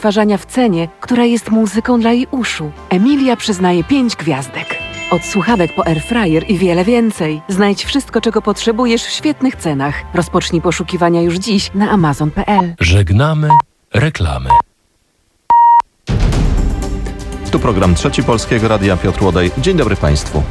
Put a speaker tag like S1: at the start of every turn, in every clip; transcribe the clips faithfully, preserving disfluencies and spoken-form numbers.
S1: odtwarzania w cenie, która jest muzyką dla jej uszu. Emilia przyznaje pięć gwiazdek. Od słuchawek po airfryer i wiele więcej. Znajdź wszystko, czego potrzebujesz w świetnych cenach. Rozpocznij poszukiwania już dziś na amazon kropka p l.
S2: Żegnamy reklamy.
S3: Tu program Trzeci Polskiego Radia, Piotr Łodej. Dzień dobry Państwu.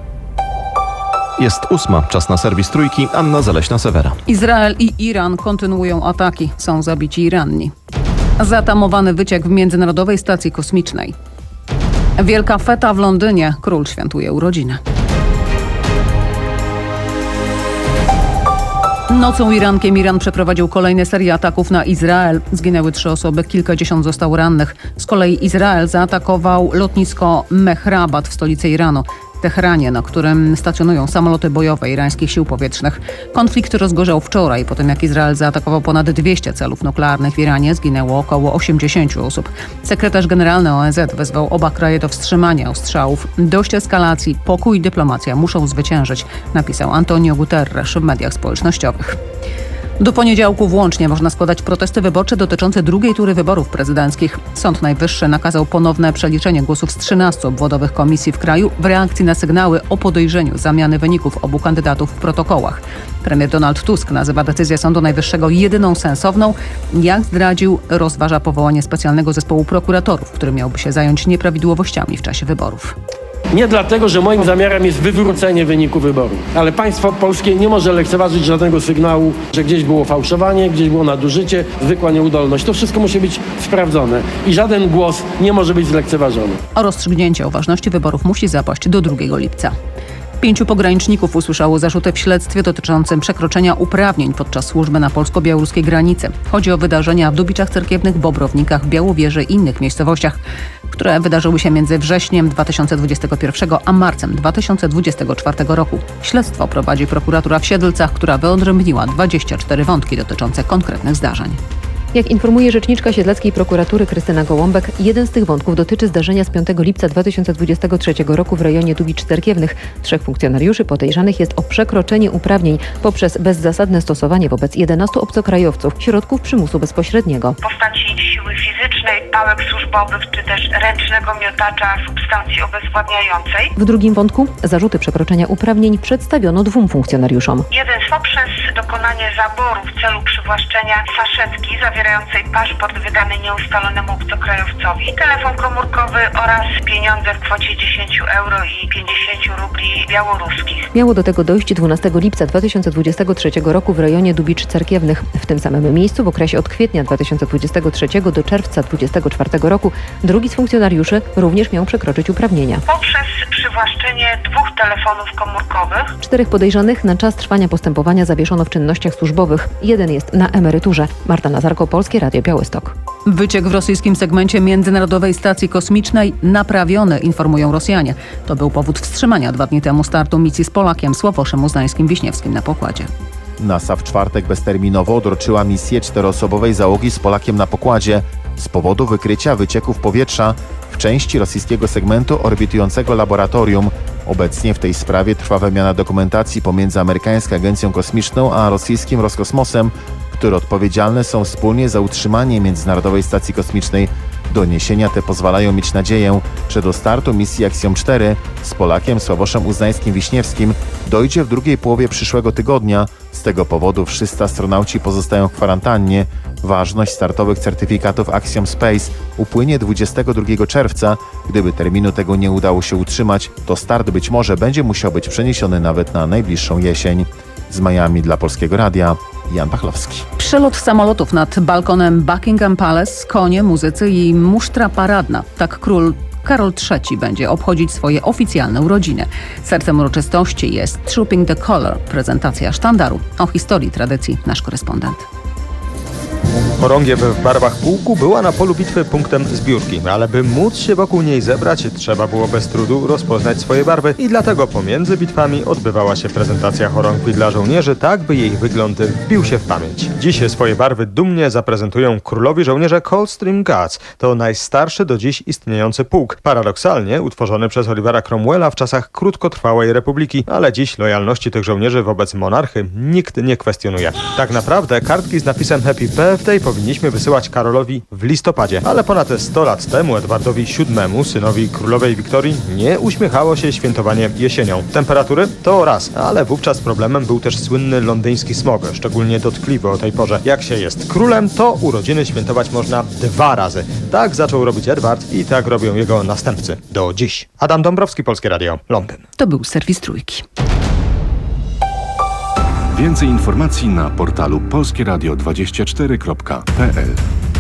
S3: Jest ósma, czas na serwis Trójki, Anna Zaleśna-Sewera.
S4: Izrael i Iran kontynuują ataki, są zabici i ranni. Zatamowany wyciek w Międzynarodowej Stacji Kosmicznej. Wielka feta w Londynie, król świętuje urodziny. Nocą i rankiem Iran przeprowadził kolejne serie ataków na Izrael. Zginęły trzy osoby, kilkadziesiąt zostało rannych. Z kolei Izrael zaatakował lotnisko Mehrabat w stolicy Iranu, Teheranie, na którym stacjonują samoloty bojowe irańskich sił powietrznych. Konflikt rozgorzał wczoraj, po tym jak Izrael zaatakował ponad dwieście celów nuklearnych w Iranie. Zginęło około osiemdziesiąt osób. Sekretarz generalny O N Z wezwał oba kraje do wstrzymania ostrzałów. Dość eskalacji, pokój i dyplomacja muszą zwyciężyć, napisał Antonio Guterres w mediach społecznościowych. Do poniedziałku włącznie można składać protesty wyborcze dotyczące drugiej tury wyborów prezydenckich. Sąd Najwyższy nakazał ponowne przeliczenie głosów z trzynastu obwodowych komisji w kraju w reakcji na sygnały o podejrzeniu zamiany wyników obu kandydatów w protokołach. Premier Donald Tusk nazywa decyzję Sądu Najwyższego jedyną sensowną. Jak zdradził, rozważa powołanie specjalnego zespołu prokuratorów, który miałby się zająć nieprawidłowościami w czasie wyborów.
S5: Nie dlatego, że moim zamiarem jest wywrócenie wyniku wyborów, ale państwo polskie nie może lekceważyć żadnego sygnału, że gdzieś było fałszowanie, gdzieś było nadużycie, zwykła nieudolność. To wszystko musi być sprawdzone i żaden głos nie może być zlekceważony.
S4: O rozstrzygnięcie o ważności wyborów musi zapaść do drugiego lipca. Pięciu pograniczników usłyszało zarzuty w śledztwie dotyczącym przekroczenia uprawnień podczas służby na polsko-białoruskiej granicy. Chodzi o wydarzenia w Dubiczach Cerkiewnych, Bobrownikach, Białowieży i innych miejscowościach, które wydarzyły się między wrześniem dwa tysiące dwudziestego pierwszego a marcem dwa tysiące dwudziestego czwartego roku. Śledztwo prowadzi prokuratura w Siedlcach, która wyodrębniła dwadzieścia cztery wątki dotyczące konkretnych zdarzeń.
S6: Jak informuje rzeczniczka siedleckiej prokuratury Krystyna Gołąbek, jeden z tych wątków dotyczy zdarzenia z piątego lipca dwa tysiące dwudziestego trzeciego roku w rejonie Dubicz Cerkiewnych. Trzech funkcjonariuszy podejrzanych jest o przekroczenie uprawnień poprzez bezzasadne stosowanie wobec jedenastu obcokrajowców środków przymusu bezpośredniego.
S7: W postaci siły fizycznej, pałek służbowych czy też ręcznego miotacza substancji obezwładniającej.
S6: W drugim wątku zarzuty przekroczenia uprawnień przedstawiono dwóm funkcjonariuszom.
S7: Jeden poprzez dokonanie zaboru w celu przywłaszczenia saszetki zawierającej paszport wydany nieustalonemu obcokrajowcowi, telefon komórkowy oraz pieniądze w kwocie dziesięć euro i pięćdziesiąt rubli białoruskich.
S6: Miało do tego dojść dwunastego lipca dwa tysiące dwudziestego trzeciego roku w rejonie Dubicz Cerkiewnych. W tym samym miejscu w okresie od kwietnia dwa tysiące dwudziestego trzeciego do czerwca dwa tysiące dwudziestego czwartego roku drugi z funkcjonariuszy również miał przekroczyć uprawnienia.
S7: Poprzez przywłaszczenie dwóch telefonów komórkowych.
S6: Czterech podejrzanych na czas trwania postępowania zawieszono w czynnościach służbowych. Jeden jest na emeryturze. Marta Nazarko, Polskie Radio Białystok.
S4: Wyciek w rosyjskim segmencie Międzynarodowej Stacji Kosmicznej naprawiony, informują Rosjanie. To był powód wstrzymania dwa dni temu startu misji z Polakiem Sławoszem Uznańskim-Wiśniewskim na pokładzie.
S8: NASA w czwartek bezterminowo odroczyła misję czteroosobowej załogi z Polakiem na pokładzie z powodu wykrycia wycieków powietrza w części rosyjskiego segmentu orbitującego laboratorium. Obecnie w tej sprawie trwa wymiana dokumentacji pomiędzy amerykańską agencją kosmiczną a rosyjskim Roskosmosem, które odpowiedzialne są wspólnie za utrzymanie Międzynarodowej Stacji Kosmicznej. Doniesienia te pozwalają mieć nadzieję, że do startu misji Axiom cztery z Polakiem Sławoszem Uznańskim-Wiśniewskim dojdzie w drugiej połowie przyszłego tygodnia. Z tego powodu wszyscy astronauci pozostają w kwarantannie. Ważność startowych certyfikatów Axiom Space upłynie dwudziestego drugiego czerwca. Gdyby terminu tego nie udało się utrzymać, to start być może będzie musiał być przeniesiony nawet na najbliższą jesień. Z Miami dla Polskiego Radia, Jan Pachlowski.
S4: Przelot samolotów nad balkonem Buckingham Palace, konie, muzycy i musztra paradna. Tak król Karol trzeci będzie obchodzić swoje oficjalne urodziny. Sercem uroczystości jest Trooping the Colour, prezentacja sztandaru. O historii tradycji nasz korespondent.
S9: Chorągiew w barwach pułku była na polu bitwy punktem zbiórki, ale by móc się wokół niej zebrać, trzeba było bez trudu rozpoznać swoje barwy i dlatego pomiędzy bitwami odbywała się prezentacja chorągwi dla żołnierzy, tak by jej wygląd wbił się w pamięć. Dziś swoje barwy dumnie zaprezentują królowi żołnierze Coldstream Guards. To najstarszy do dziś istniejący pułk. Paradoksalnie utworzony przez Olivera Cromwella w czasach krótkotrwałej republiki, ale dziś lojalności tych żołnierzy wobec monarchy nikt nie kwestionuje. Tak naprawdę kartki z napisem Happy Birthday powinniśmy wysyłać Karolowi w listopadzie. Ale ponad sto lat temu Edwardowi siódmemu, synowi królowej Wiktorii, nie uśmiechało się świętowanie jesienią. Temperatury? To raz, ale wówczas problemem był też słynny londyński smog, szczególnie dotkliwy o tej porze. Jak się jest królem, to urodziny świętować można dwa razy. Tak zaczął robić Edward i tak robią jego następcy. Do dziś. Adam Dąbrowski, Polskie Radio, Londyn.
S4: To był serwis Trójki.
S10: Więcej informacji na portalu polskieradio dwadzieścia cztery kropka p l.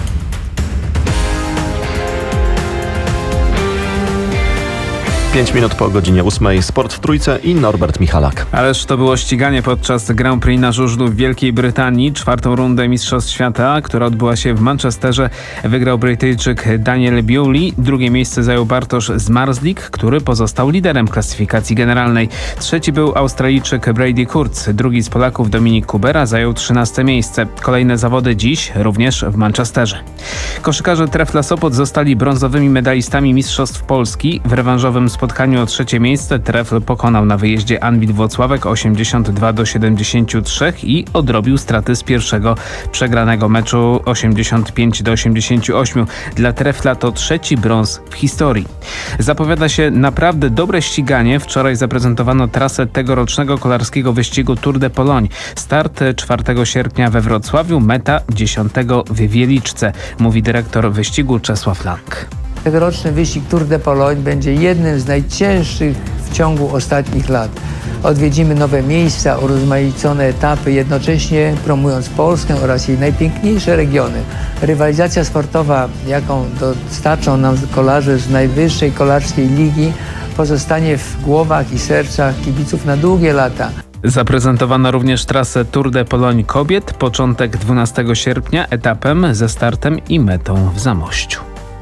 S3: Pięć minut po godzinie ósmej. Sport w Trójce i Norbert Michalak.
S11: Ależ to było ściganie podczas Grand Prix na żużlu w Wielkiej Brytanii. Czwartą rundę Mistrzostw Świata, która odbyła się w Manchesterze, wygrał Brytyjczyk Daniel Bewley. Drugie miejsce zajął Bartosz Zmarzlik, który pozostał liderem klasyfikacji generalnej. Trzeci był Australijczyk Brady Kurz. Drugi z Polaków Dominik Kubera zajął trzynaste miejsce. Kolejne zawody dziś również w Manchesterze. Koszykarze Trefla Sopot zostali brązowymi medalistami Mistrzostw Polski. W rewanżowym spotkaniu o trzecie miejsce Trefl pokonał na wyjeździe Anwil Włocławek osiemdziesiąt dwa do siedemdziesięciu trzech i odrobił straty z pierwszego przegranego meczu osiemdziesiąt pięć do osiemdziesięciu ośmiu. Dla Trefla to trzeci brąz w historii. Zapowiada się naprawdę dobre ściganie. Wczoraj zaprezentowano trasę tegorocznego kolarskiego wyścigu Tour de Pologne. Start czwartego sierpnia we Wrocławiu, meta dziesiątego w Wieliczce, mówi dyrektor wyścigu Czesław Lang.
S12: Tegoroczny wyścig Tour de Pologne będzie jednym z najcięższych w ciągu ostatnich lat. Odwiedzimy nowe miejsca, urozmaicone etapy, jednocześnie promując Polskę oraz jej najpiękniejsze regiony. Rywalizacja sportowa, jaką dostarczą nam kolarze z najwyższej kolarskiej ligi, pozostanie w głowach i sercach kibiców na długie lata.
S11: Zaprezentowano również trasę Tour de Pologne kobiet, początek dwunastego sierpnia etapem ze startem i metą w Zamościu.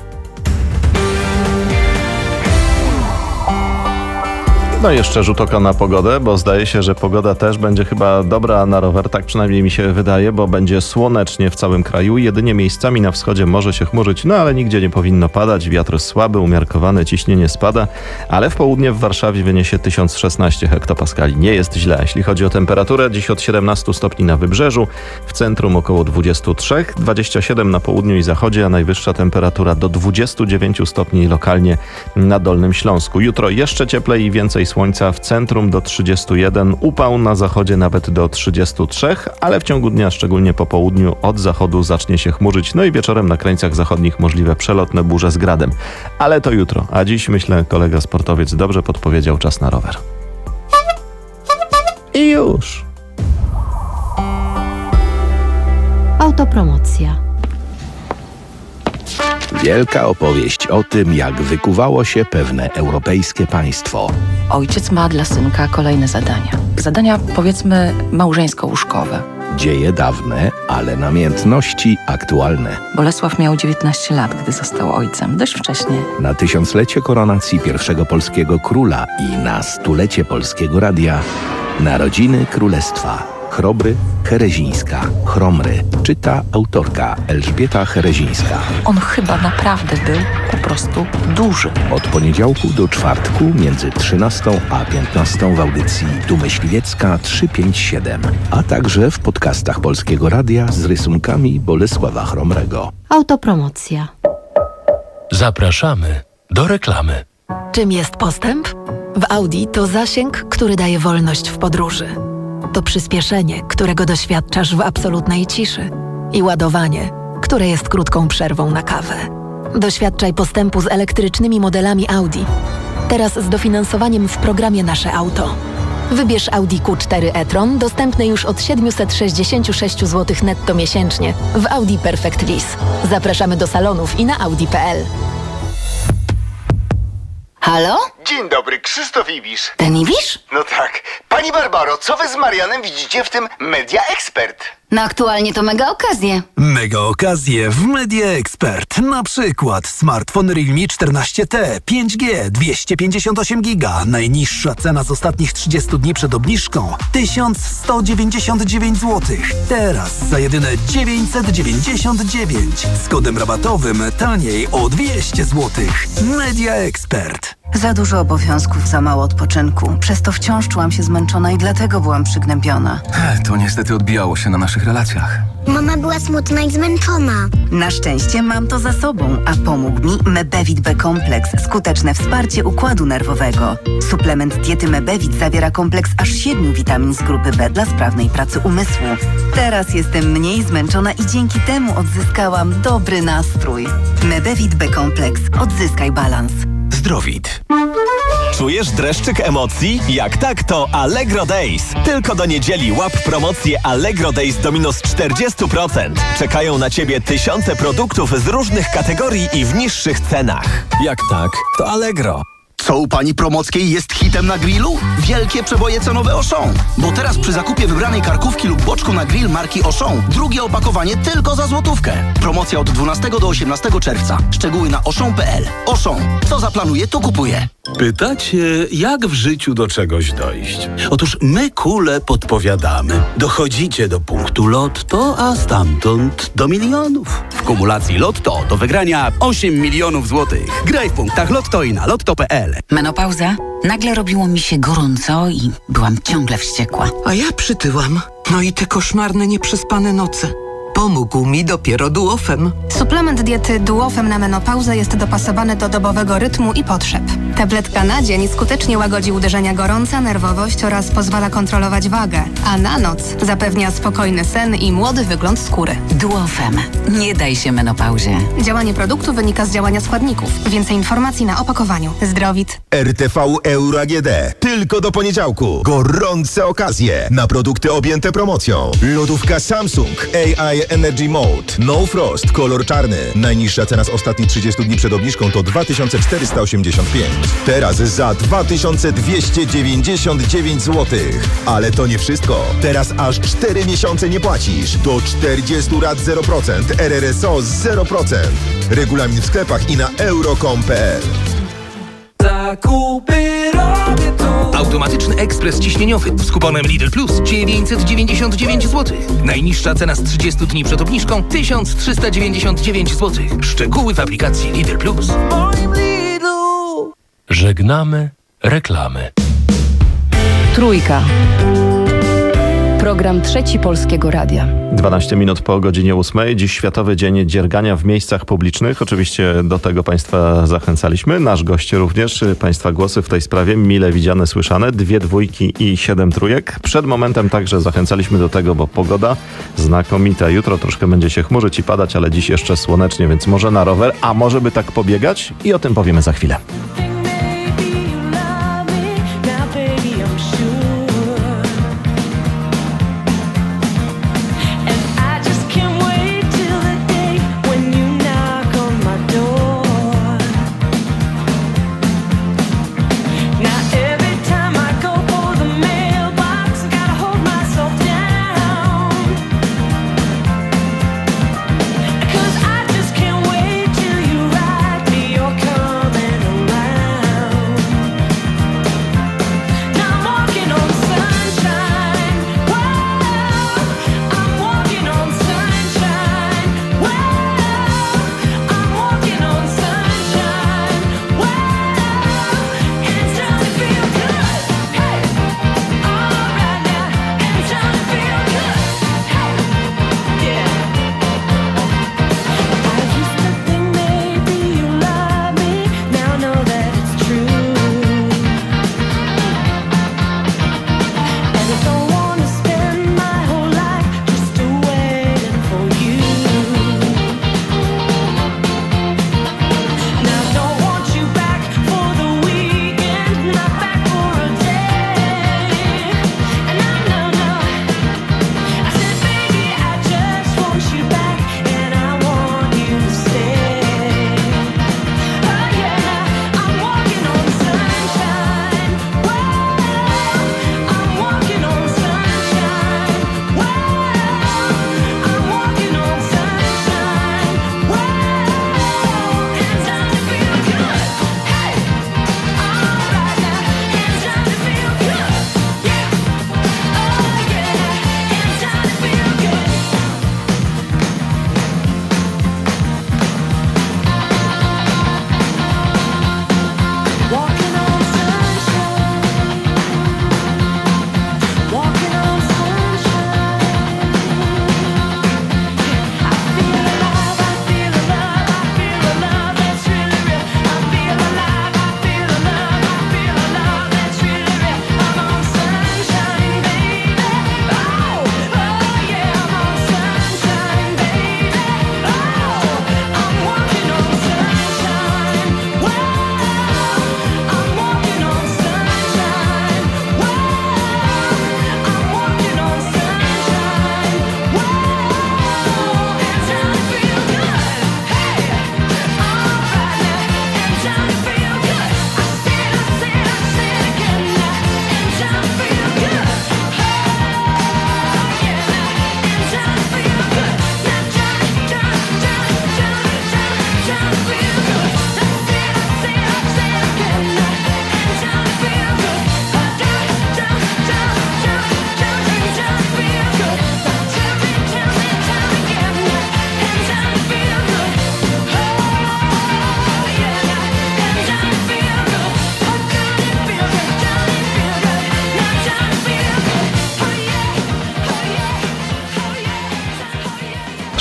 S3: No i jeszcze rzut oka na pogodę, bo zdaje się, że pogoda też będzie chyba dobra na rower, tak przynajmniej mi się wydaje, bo będzie słonecznie w całym kraju. Jedynie miejscami na wschodzie może się chmurzyć, no ale nigdzie nie powinno padać. Wiatr słaby, umiarkowany, ciśnienie spada, ale w południe w Warszawie wyniesie tysiąc szesnaście hektopaskali. Nie jest źle. Jeśli chodzi o temperaturę, dziś od siedemnastu stopni na wybrzeżu, w centrum około dwudziestu trzech, dwadzieścia siedem na południu i zachodzie, a najwyższa temperatura do dwudziestu dziewięciu stopni lokalnie na Dolnym Śląsku. Jutro jeszcze cieplej i więcej słońca, w centrum do trzydziestu jeden, upał na zachodzie nawet do trzydziestu trzech, ale w ciągu dnia, szczególnie po południu, od zachodu zacznie się chmurzyć, no i wieczorem na krańcach zachodnich możliwe przelotne burze z gradem. Ale to jutro, a dziś myślę kolega sportowiec dobrze podpowiedział czas na rower. I już!
S13: Autopromocja.
S2: Wielka opowieść o tym, jak wykuwało się pewne europejskie państwo.
S14: Ojciec ma dla synka kolejne zadania. Zadania, powiedzmy, małżeńsko-łóżkowe.
S2: Dzieje dawne, ale namiętności aktualne.
S14: Bolesław miał dziewiętnaście lat, gdy został ojcem. Dość wcześnie.
S2: Na tysiąclecie koronacji pierwszego polskiego króla i na stulecie Polskiego Radia Narodziny Królestwa. Chrobry, Herezińska, Chromry. Czyta autorka Elżbieta Herezińska.
S14: On chyba naprawdę był po prostu duży.
S2: Od poniedziałku do czwartku między trzynastą a piętnastą w audycji Tu Myśliwiecka trzysta pięćdziesiąt siedem, a także w podcastach Polskiego Radia z rysunkami Bolesława Chromrego.
S13: Autopromocja.
S2: Zapraszamy do reklamy.
S15: Czym jest postęp? W Audi to zasięg, który daje wolność w podróży. To przyspieszenie, którego doświadczasz w absolutnej ciszy. I ładowanie, które jest krótką przerwą na kawę. Doświadczaj postępu z elektrycznymi modelami Audi. Teraz z dofinansowaniem w programie Nasze Auto. Wybierz Audi Q cztery e-tron, dostępny już od siedemset sześćdziesiąt sześć złotych netto miesięcznie w Audi Perfect Lease. Zapraszamy do salonów i na audi kropka p l.
S16: Halo? Dzień dobry, Krzysztof Ibisz.
S15: Ten Ibisz?
S16: No tak. Pani Barbaro, co wy z Marianem widzicie w tym Media Expert?
S15: No aktualnie to mega okazje.
S17: Mega okazje w Media Expert. Na przykład smartfon Realme czternaście T, pięć G, dwieście pięćdziesiąt osiem giga. Najniższa cena z ostatnich trzydziestu dni przed obniżką tysiąc sto dziewięćdziesiąt dziewięć złotych. Teraz za jedyne dziewięćset dziewięćdziesiąt dziewięć. Z kodem rabatowym taniej o dwieście złotych. Media Expert.
S13: Za dużo obowiązków, za mało odpoczynku. Przez to wciąż czułam się zmęczona i dlatego byłam przygnębiona.
S18: To niestety odbijało się na naszych relacjach.
S19: Mama była smutna i zmęczona.
S13: Na szczęście mam to za sobą, a pomógł mi Mebevit B Kompleks, skuteczne wsparcie układu nerwowego. Suplement diety Mebevit zawiera kompleks aż siedmiu witamin z grupy B dla sprawnej pracy umysłu. Teraz jestem mniej zmęczona i dzięki temu odzyskałam dobry nastrój. Mebevit B Kompleks. Odzyskaj balans.
S20: Zdrowit. Czujesz dreszczyk emocji? Jak tak, to Allegro Days. Tylko do niedzieli łap promocję Allegro Days do minus czterdzieści procent. Czekają na Ciebie tysiące produktów z różnych kategorii i w niższych cenach.
S17: Jak tak, to Allegro.
S21: Co u pani Promockiej jest hitem na grillu? Wielkie przeboje cenowe Auchan. Bo teraz przy zakupie wybranej karkówki lub boczku na grill marki Auchan drugie opakowanie tylko za złotówkę. Promocja od dwunastego do osiemnastego czerwca. Szczegóły na auchan kropka p l. Auchan. Co zaplanuje, to kupuje.
S22: Pytacie, jak w życiu do czegoś dojść? Otóż my kule podpowiadamy. Dochodzicie do punktu Lotto, a stamtąd do milionów. W kumulacji Lotto do wygrania osiem milionów złotych. Graj w punktach Lotto i na lotto kropka p l.
S13: Menopauza? Nagle robiło mi się gorąco i byłam ciągle wściekła.
S23: A ja przytyłam. No i te koszmarne, nieprzespane noce. Pomógł mi dopiero Duofem.
S24: Suplement diety Duofem na menopauzę jest dopasowany do dobowego rytmu i potrzeb. Tabletka na dzień skutecznie łagodzi uderzenia gorąca, nerwowość oraz pozwala kontrolować wagę, a na noc zapewnia spokojny sen i młody wygląd skóry.
S13: Duofem. Nie daj się menopauzie.
S24: Działanie produktu wynika z działania składników. Więcej informacji na opakowaniu. Zdrowit.
S25: R T V Euro A G D. Tylko do poniedziałku. Gorące okazje na produkty objęte promocją. Lodówka Samsung A I Energy Mode. No Frost. Kolor czarny. Najniższa cena z ostatnich trzydziestu dni przed obniżką to dwa tysiące czterysta osiemdziesiąt pięć. Teraz za dwa tysiące dwieście dziewięćdziesiąt dziewięć złotych. Ale to nie wszystko. Teraz aż cztery miesiące nie płacisz. Do czterdziestu rat zero procent. R R S O zero procent. Regulamin w sklepach i na euro kropka com kropka p l.
S26: Zakupy robię tu. Automatyczny ekspres ciśnieniowy z kuponem Lidl Plus dziewięćset dziewięćdziesiąt dziewięć złotych. Najniższa cena z trzydziestu dni przed obniżką tysiąc trzysta dziewięćdziesiąt dziewięć złotych. Szczegóły w aplikacji Lidl Plus.
S27: Żegnamy reklamy.
S14: Trójka. Program Trzeci Polskiego Radia.
S3: dwanaście minut po godzinie ósmej. Dziś Światowy Dzień Dziergania w miejscach publicznych. Oczywiście do tego Państwa zachęcaliśmy. Nasz gość również. Państwa głosy w tej sprawie mile widziane, słyszane. Dwie dwójki i siedem trójek. Przed momentem także zachęcaliśmy do tego, bo pogoda znakomita. Jutro troszkę będzie się chmurzyć i padać, ale dziś jeszcze słonecznie, więc może na rower, a może by tak pobiegać? I o tym powiemy za chwilę.
S26: Cause I just can't wait till you write me you're coming around.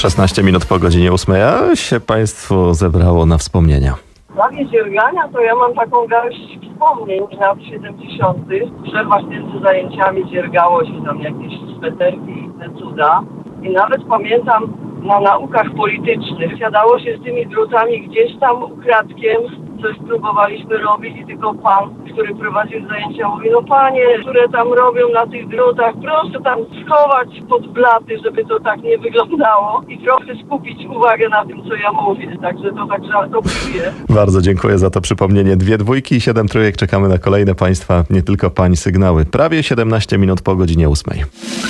S3: szesnaście minut po godzinie ósmej, a się Państwu zebrało na wspomnienia.
S1: W sprawie dziergania to ja mam taką garść wspomnień z lat siedemdziesiątych, że właśnie między zajęciami dziergało się tam jakieś sweterki i inne cuda. I nawet pamiętam na naukach politycznych siadało się z tymi drutami gdzieś tam ukradkiem, coś próbowaliśmy robić i tylko pan, który prowadził zajęcia, mówi, no panie, które tam robią na tych drutach, proszę tam schować pod blaty, żeby to tak nie wyglądało i trochę skupić uwagę na tym, co ja mówię. Także to tak żartobliwie.
S3: Bardzo dziękuję za to przypomnienie. Dwie dwójki i siedem trójek. Czekamy na kolejne Państwa, nie tylko Pań sygnały. Prawie siedemnaście minut po godzinie ósmej.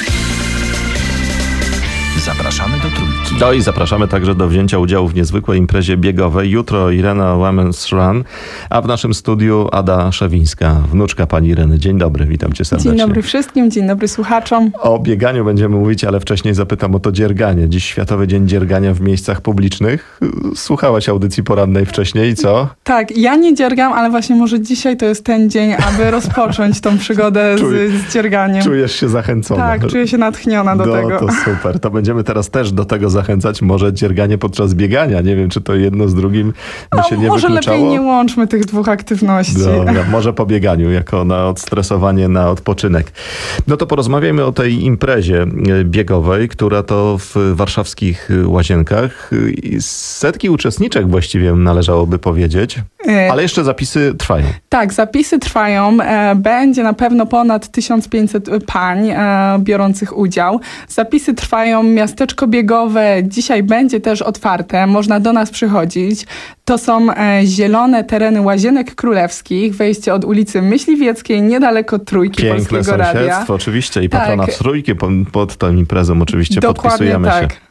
S2: Zapraszamy do Trójki.
S3: No i zapraszamy także do wzięcia udziału w niezwykłej imprezie biegowej. Jutro Irena Women's Run, a w naszym studiu Ada Szewińska, wnuczka pani Ireny. Dzień dobry, witam cię serdecznie.
S4: Dzień dobry wszystkim, dzień dobry słuchaczom.
S3: O bieganiu będziemy mówić, ale wcześniej zapytam o to dzierganie. Dziś Światowy Dzień Dziergania w miejscach publicznych. Słuchałaś audycji porannej wcześniej i co?
S4: Tak, ja nie dziergam, ale właśnie może dzisiaj to jest ten dzień, aby rozpocząć tą przygodę z, z dzierganiem.
S3: Czujesz się zachęcona.
S4: Tak, czuję się natchniona do
S3: no,
S4: tego.
S3: To super. To będziemy teraz też do tego zachęcać. Może dzierganie podczas biegania. Nie wiem, czy to jedno z drugim by się nie
S4: może
S3: wykluczało.
S4: Lepiej nie łączmy tych dwóch aktywności.
S3: Dobra, może po bieganiu, jako na odstresowanie, na odpoczynek. No to porozmawiajmy o tej imprezie biegowej, która to w warszawskich Łazienkach. Setki uczestniczek właściwie należałoby powiedzieć. Ale jeszcze zapisy trwają.
S4: Tak, zapisy trwają. Będzie na pewno ponad tysiąc pięćset pań biorących udział. Zapisy trwają. Miasteczko biegowe dzisiaj będzie też otwarte. Można do nas przychodzić. To są zielone tereny Łazienek Królewskich. Wejście od ulicy Myśliwieckiej, niedaleko Trójki
S3: Piękne
S4: Polskiego Radia.
S3: Piękne sąsiedztwo, oczywiście. I patrona
S4: tak.
S3: w Trójki pod, pod tą imprezą oczywiście
S4: Dokładnie
S3: podpisujemy
S4: tak.
S3: się.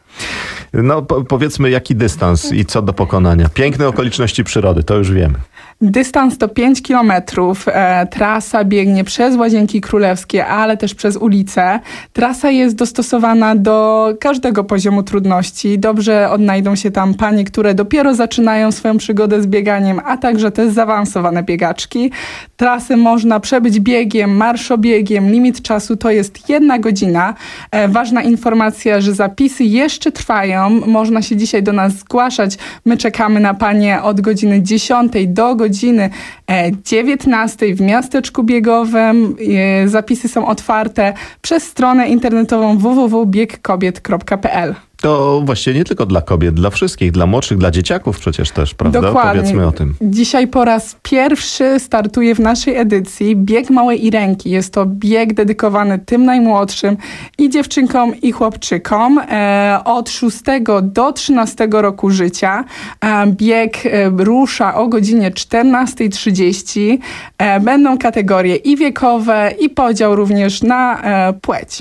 S3: No po, powiedzmy jaki dystans i co do pokonania. Piękne okoliczności przyrody, to już wiemy.
S4: Dystans to pięć kilometrów. E, trasa biegnie przez Łazienki Królewskie, ale też przez ulice. Trasa jest dostosowana do każdego poziomu trudności. Dobrze odnajdą się tam panie, które dopiero zaczynają swoją przygodę z bieganiem, a także te zaawansowane biegaczki. Trasy można przebyć biegiem, marszobiegiem. Limit czasu to jest jedna godzina. E, ważna informacja, że zapisy jeszcze trwają. Można się dzisiaj do nas zgłaszać. My czekamy na panie od godziny dziesiątej do godziny dziewiętnastej w miasteczku biegowym. Zapisy są otwarte przez stronę internetową w w w kropka bieg kobiet kropka p l.
S3: To właściwie nie tylko dla kobiet, dla wszystkich, dla młodszych, dla dzieciaków przecież też, prawda?
S4: Dokładnie.
S3: Powiedzmy o tym.
S4: Dzisiaj po raz pierwszy startuje w naszej edycji bieg małej Irenki. Jest to bieg dedykowany tym najmłodszym i dziewczynkom, i chłopczykom e, od szóstego do trzynastego roku życia. E, bieg e, rusza o godzinie czternastej trzydzieści. E, będą kategorie i wiekowe, i podział również na e, płeć.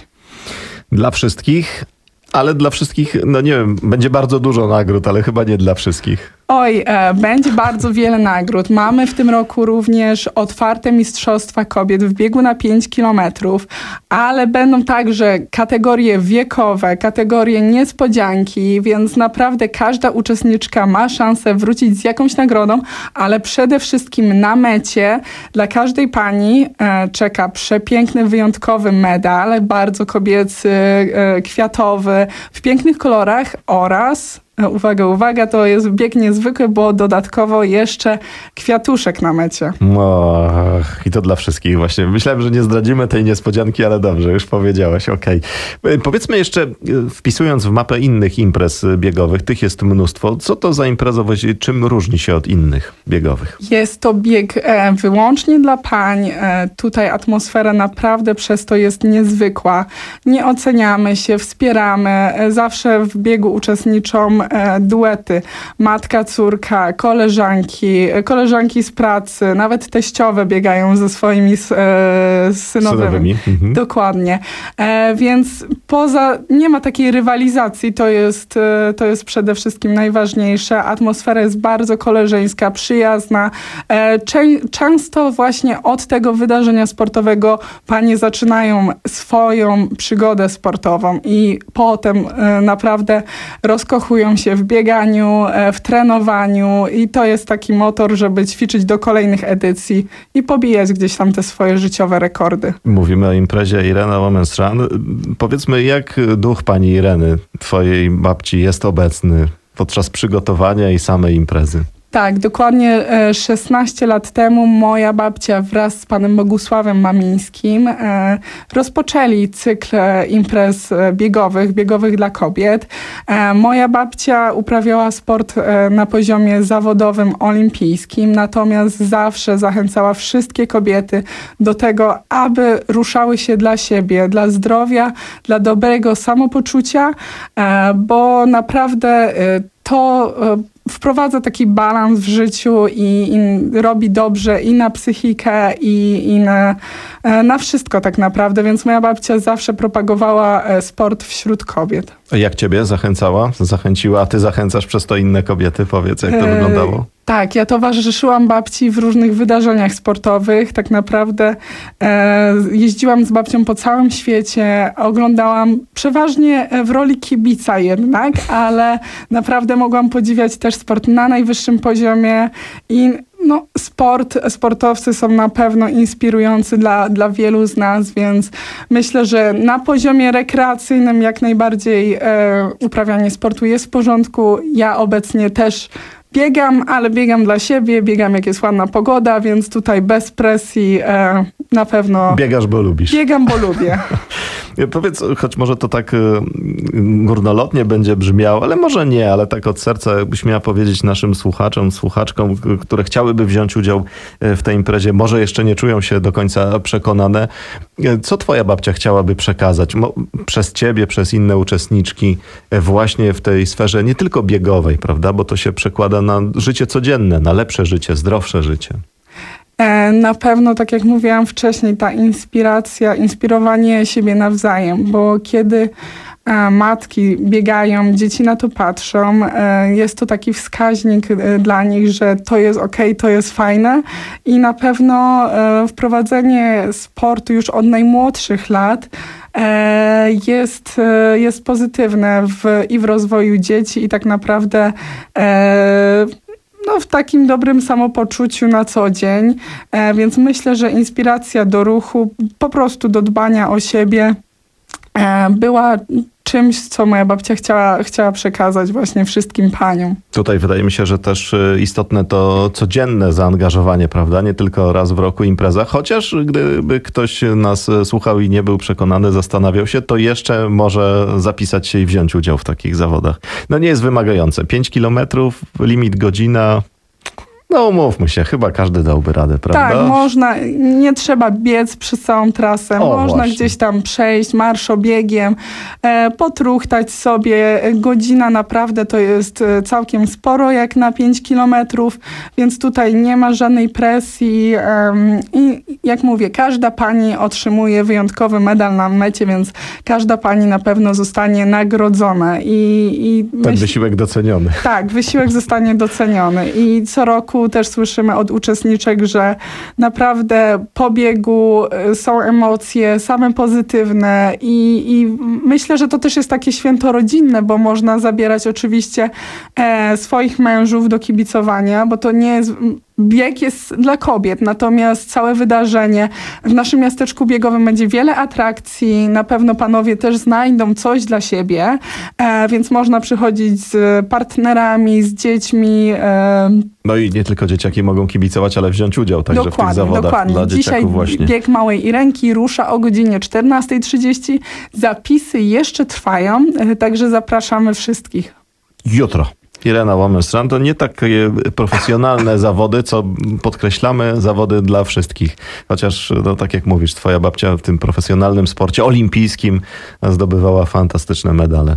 S3: Dla wszystkich, ale dla wszystkich, no nie wiem, będzie bardzo dużo nagród, ale chyba nie dla wszystkich.
S4: Oj, e, będzie bardzo wiele nagród. Mamy w tym roku również otwarte Mistrzostwa Kobiet w biegu na pięć kilometrów, ale będą także kategorie wiekowe, kategorie niespodzianki, więc naprawdę każda uczestniczka ma szansę wrócić z jakąś nagrodą, ale przede wszystkim na mecie dla każdej pani e, czeka przepiękny, wyjątkowy medal, bardzo kobiecy, e, kwiatowy, w pięknych kolorach oraz... Uwaga, uwaga, to jest bieg niezwykły, bo dodatkowo jeszcze kwiatuszek na mecie.
S3: Och, i to dla wszystkich właśnie. Myślałem, że nie zdradzimy tej niespodzianki, ale dobrze, już powiedziałaś, okej. Okay. Powiedzmy jeszcze, wpisując w mapę innych imprez biegowych, tych jest mnóstwo. Co to za impreza, czym różni się od innych biegowych?
S4: Jest to bieg e, wyłącznie dla pań. E, tutaj atmosfera naprawdę przez to jest niezwykła. Nie oceniamy się, wspieramy. E, zawsze w biegu uczestniczą duety. Matka, córka, koleżanki, koleżanki z pracy, nawet teściowe biegają ze swoimi e, synowymi. synowymi. Mhm. Dokładnie. E, więc poza, nie ma takiej rywalizacji, to jest, e, to jest przede wszystkim najważniejsze. Atmosfera jest bardzo koleżeńska, przyjazna. E, cze- często właśnie od tego wydarzenia sportowego panie zaczynają swoją przygodę sportową i potem e, naprawdę rozkochują odnajdują się w bieganiu, w trenowaniu i to jest taki motor, żeby ćwiczyć do kolejnych edycji i pobijać gdzieś tam te swoje życiowe rekordy.
S3: Mówimy o imprezie Irena Women's Run. Powiedzmy, jak duch pani Ireny, twojej babci, jest obecny podczas przygotowania i samej imprezy?
S4: Tak, dokładnie szesnaście lat temu moja babcia wraz z panem Bogusławem Mamińskim e, rozpoczęli cykl imprez biegowych, biegowych dla kobiet. E, moja babcia uprawiała sport e, na poziomie zawodowym, olimpijskim, natomiast zawsze zachęcała wszystkie kobiety do tego, aby ruszały się dla siebie, dla zdrowia, dla dobrego samopoczucia, e, bo naprawdę e, to e, wprowadza taki balans w życiu i, i robi dobrze i na psychikę, i, i na, na wszystko tak naprawdę, więc moja babcia zawsze propagowała sport wśród kobiet.
S3: Jak ciebie zachęcała? Zachęciła, a ty zachęcasz przez to inne kobiety? Powiedz, jak to e, wyglądało?
S4: Tak, ja towarzyszyłam babci w różnych wydarzeniach sportowych. Tak naprawdę e, jeździłam z babcią po całym świecie, oglądałam przeważnie w roli kibica jednak, ale naprawdę mogłam podziwiać też sport na najwyższym poziomie i no, sport, sportowcy są na pewno inspirujący dla, dla wielu z nas, więc myślę, że na poziomie rekreacyjnym jak najbardziej e, uprawianie sportu jest w porządku. Ja obecnie też biegam, ale biegam dla siebie, biegam jak jest ładna pogoda, więc tutaj bez presji e, na pewno...
S3: Biegasz, bo lubisz.
S4: Biegam, bo lubię.
S3: Powiedz, choć może to tak górnolotnie będzie brzmiało, ale może nie, ale tak od serca jakbyś miała powiedzieć naszym słuchaczom, słuchaczkom, które chciałyby wziąć udział w tej imprezie, może jeszcze nie czują się do końca przekonane. Co twoja babcia chciałaby przekazać Mo- przez ciebie, przez inne uczestniczki właśnie w tej sferze nie tylko biegowej, prawda? Bo to się przekłada na życie codzienne, na lepsze życie, zdrowsze życie.
S4: Na pewno, tak jak mówiłam wcześniej, ta inspiracja, inspirowanie siebie nawzajem, bo kiedy matki biegają, dzieci na to patrzą, jest to taki wskaźnik dla nich, że to jest okej, to jest fajne i na pewno wprowadzenie sportu już od najmłodszych lat jest, jest pozytywne w, i w rozwoju dzieci i tak naprawdę no, w takim dobrym samopoczuciu na co dzień, e, więc myślę, że inspiracja do ruchu, po prostu do dbania o siebie e, była czymś, co moja babcia chciała, chciała przekazać właśnie wszystkim paniom.
S3: Tutaj wydaje mi się, że też istotne to codzienne zaangażowanie, prawda? Nie tylko raz w roku impreza, chociaż gdyby ktoś nas słuchał i nie był przekonany, zastanawiał się, to jeszcze może zapisać się i wziąć udział w takich zawodach. No nie jest wymagające. pięć kilometrów, limit godzina. No umówmy się, chyba każdy dałby radę, prawda?
S4: Tak, można, nie trzeba biec przez całą trasę,
S3: O,
S4: można
S3: właśnie.
S4: gdzieś tam przejść marszobiegiem, e, potruchtać sobie. Godzina naprawdę to jest całkiem sporo jak na pięć kilometrów, więc tutaj nie ma żadnej presji em, i jak mówię, każda pani otrzymuje wyjątkowy medal na mecie, więc każda pani na pewno zostanie nagrodzona. I, i
S3: Ten
S4: myśl...
S3: wysiłek doceniony.
S4: Tak, wysiłek zostanie doceniony i co roku też słyszymy od uczestniczek, że naprawdę po biegu są emocje same pozytywne i, i myślę, że to też jest takie święto rodzinne, bo można zabierać oczywiście e, swoich mężów do kibicowania, bo to nie jest... Bieg jest dla kobiet, natomiast całe wydarzenie w naszym miasteczku biegowym będzie wiele atrakcji, na pewno panowie też znajdą coś dla siebie, e, więc można przychodzić z partnerami, z dziećmi. E,
S3: No i nie tylko dzieciaki mogą kibicować, ale wziąć udział także w tych zawodach
S4: dokładnie.
S3: dla dzieciaków
S4: Dzisiaj
S3: właśnie.
S4: bieg małej Irenki rusza o godzinie czternasta trzydzieści. Zapisy jeszcze trwają, e, także zapraszamy wszystkich.
S3: Jutro. Irena Women's Run to nie takie profesjonalne zawody, co podkreślamy, zawody dla wszystkich. Chociaż, no, tak jak mówisz, twoja babcia w tym profesjonalnym sporcie olimpijskim zdobywała fantastyczne medale.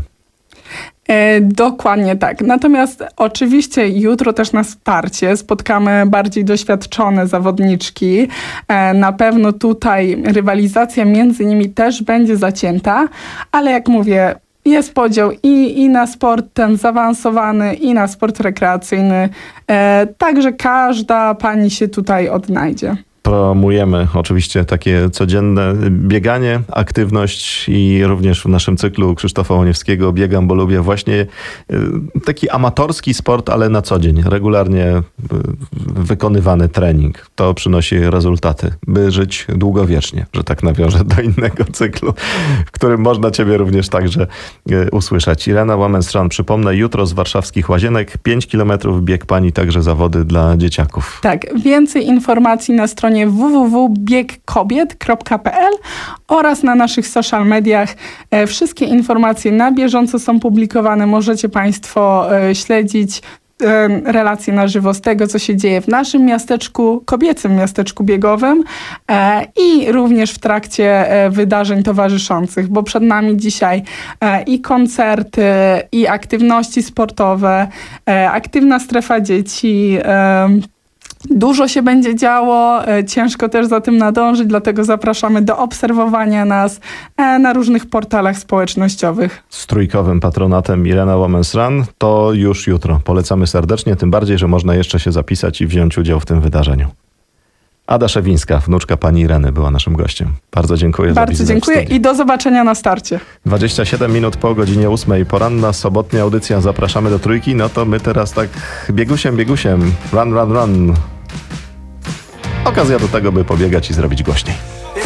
S4: E, dokładnie tak. Natomiast oczywiście jutro też na wsparcie spotkamy bardziej doświadczone zawodniczki. E, na pewno tutaj rywalizacja między nimi też będzie zacięta, ale jak mówię, jest podział i, i na sport ten zaawansowany, i na sport rekreacyjny. E, także każda pani się tutaj odnajdzie.
S3: promujemy oczywiście takie codzienne bieganie, aktywność i również w naszym cyklu Krzysztofa Łoniewskiego Biegam, bo lubię właśnie taki amatorski sport, ale na co dzień, regularnie wykonywany trening. To przynosi rezultaty, by żyć długowiecznie, że tak nawiążę do innego cyklu, w którym można ciebie również także usłyszeć. Irena Łamenstran, przypomnę, jutro z warszawskich Łazienek, pięć kilometrów, bieg pani, także zawody dla dzieciaków.
S4: Tak, więcej informacji na stronie w w w kropka bieg kobiet kropka p l oraz na naszych social mediach. E, wszystkie informacje na bieżąco są publikowane. Możecie Państwo e, śledzić e, relacje na żywo z tego, co się dzieje w naszym miasteczku, kobiecym miasteczku biegowym e, i również w trakcie e, wydarzeń towarzyszących, bo przed nami dzisiaj e, i koncerty, i aktywności sportowe, e, aktywna strefa dzieci, e, Dużo się będzie działo, ciężko też za tym nadążyć, dlatego zapraszamy do obserwowania nas na różnych portalach społecznościowych.
S3: Z trójkowym patronatem Irena Łamenstran to już jutro. Polecamy serdecznie, tym bardziej, że można jeszcze się zapisać i wziąć udział w tym wydarzeniu. Ada Szewińska, wnuczka pani Ireny, była naszym gościem. Bardzo dziękuję za wizytę.
S4: Bardzo dziękuję i do zobaczenia na starcie.
S3: dwadzieścia siedem minut po godzinie ósmej. Poranna, sobotnia audycja. Zapraszamy do trójki. No to my teraz tak biegusiem, biegusiem. Run, run, run. Okazja do tego, by pobiegać i zrobić głośniej.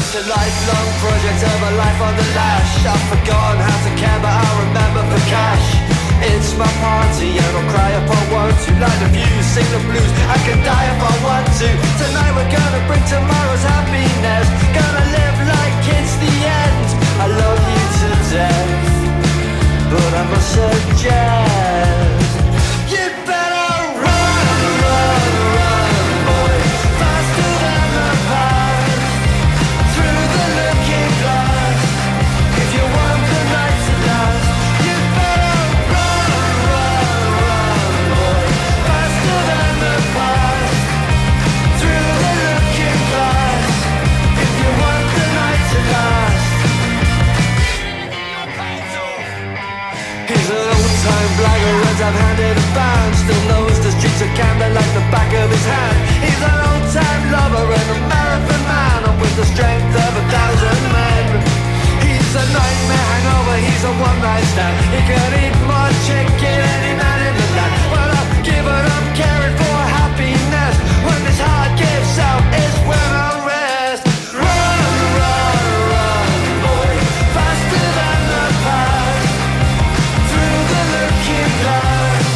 S5: It's my party and I'll cry if I want to. Light the views, sing the blues, I can die if I want to. Tonight we're gonna bring tomorrow's happiness. Gonna live like it's the end. I love you to death, but I must suggest you better run, run, run, boy, faster than the past. Through the looking glass, if you want the night to last. I've handed a band, still knows the streets of Camden like the back of his hand. He's an old-time lover and a marathon man, and with the strength of a thousand men. He's a nightmare hangover, he's a one-night stand. He could eat more chicken any man in the land. Well, I've given up caring for happiness. When this heart gives out is when I rest. Run, run, run, boy, faster than the past. Through the looking glass.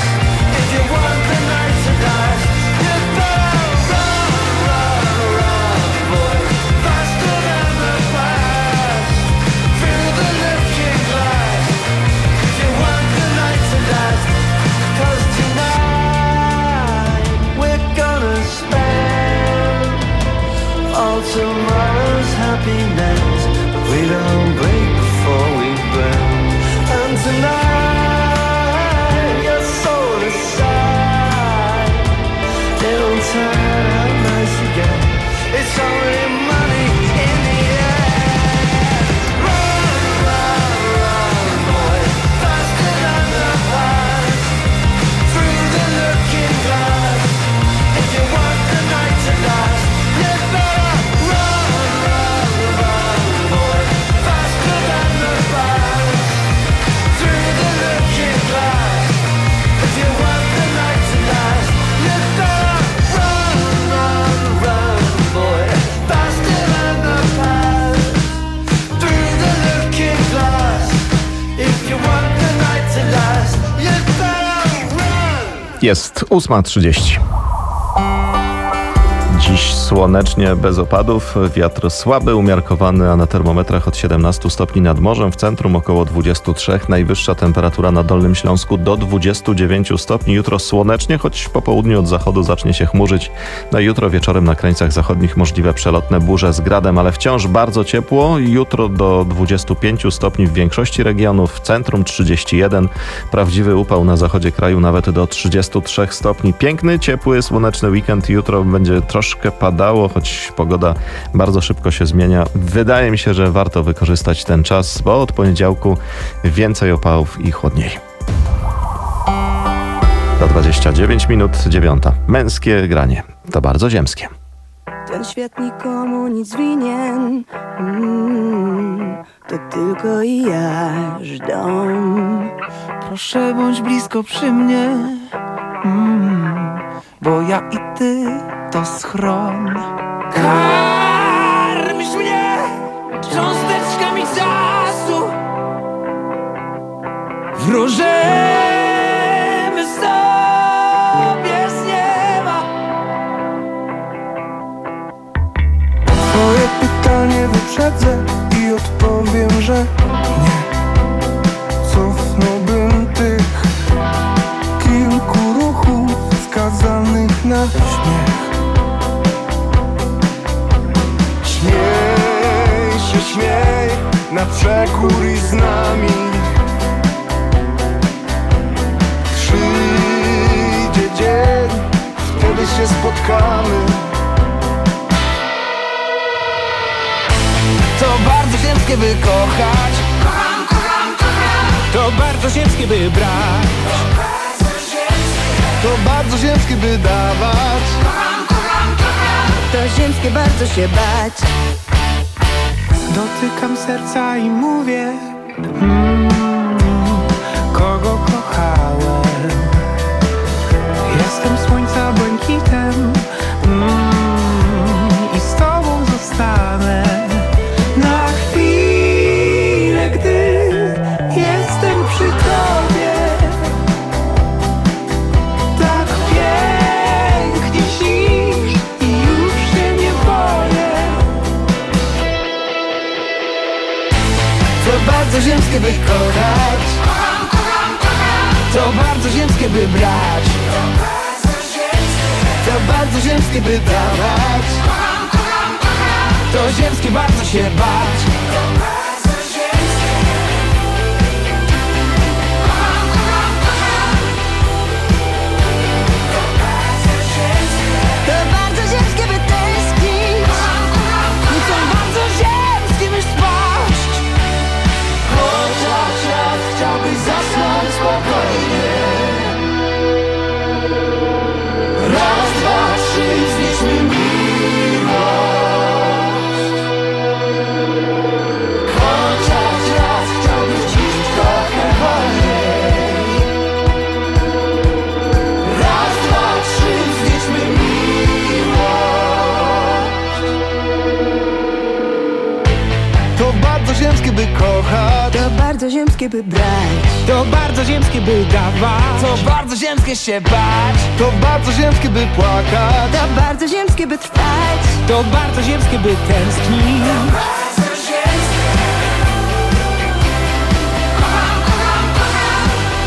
S5: Tomorrow's happiness, we don't break before we burn. And tonight, your soul aside, it'll turn out nice again. It's only money in the air. Run, run, run, boy, faster than the past. Through the looking glass, if you want the night to last, you better.
S3: Jest ósma trzydzieści. Dziś słonecznie, bez opadów, wiatr słaby, umiarkowany, a na termometrach od siedemnastu stopni nad morzem, w centrum około dwudziestu trzech, najwyższa temperatura na Dolnym Śląsku do dwudziestu dziewięciu stopni. Jutro słonecznie, choć po południu od zachodu zacznie się chmurzyć. No i jutro wieczorem na krańcach zachodnich możliwe przelotne burze z gradem, ale wciąż bardzo ciepło. Jutro do dwudziestu pięciu stopni w większości regionów, w centrum trzydzieści jeden, prawdziwy upał na zachodzie kraju nawet do trzydziestu trzech stopni. Piękny, ciepły, słoneczny weekend. Jutro będzie troszkę padało, choć pogoda bardzo szybko się zmienia. Wydaje mi się, że warto wykorzystać ten czas, bo od poniedziałku więcej opałów i chłodniej. Za dwadzieścia dziewięć minut dziewiąta. Męskie granie. To bardzo ziemskie.
S6: Ten świat nikomu nic winien. Mm, to tylko jaż dom.
S5: Proszę bądź blisko przy mnie, mm, bo ja i ty to schron. Karmisz mnie cząsteczkami czasu. Wróżymy sobie z nieba. Twoje pytanie wyprzedzę i odpowiem, że nie. Cofnąłbym tych kilku ruchów skazanych na śmiech. Śmiej się, śmiej na przekór i z nami. Przyjdzie dzień, wtedy się spotkamy. To bardzo ciężkie by kochać. Kocham, kocham, kocham. To bardzo ciężkie by brać. To bardzo ciężkie by dawać. Kocham, kocham, kocham.
S6: To ziemskie bardzo się bać.
S5: Dotykam serca i mówię, mm, kogo kochałem. Jestem słońca błękitem, mm, i z tobą zostanę na chwilę, gdy jestem przy tobie. Tak pięknie śnisz i już się nie boję. To bardzo ziemskie by kochać. Kocham, kocham, kocham. To bardzo ziemskie by brać. To bardzo ziemskie by dawać. Kocham, kocham, kocham. To ziemskie bardzo się bać. To bardzo ziemskie. Kocham, kocham, kocham. To bardzo ziemskie.
S6: To bardzo ziemskie by tęsknić.
S5: Kocham, kocham, kocham. To bardzo ziemskie by spaść. Chociaż raz chciałbyś zasnąć spokojnie. Raz, dwa, trzy, wznieśmy miłość. Chociaż raz chciałbyś dziś trochę wolniej. Raz, dwa, trzy, wznieśmy miłość. To bardzo ziemskie by kochać.
S6: To bardzo ziemskie by brać.
S5: To bardzo ziemskie by dawać. To bardzo ziemskie się bać. To bardzo ziemskie by płakać.
S6: To bardzo ziemskie by trwać.
S5: To bardzo ziemskie by tęsknić. To bardzo ziemskie. Kocham, kocham, kocham.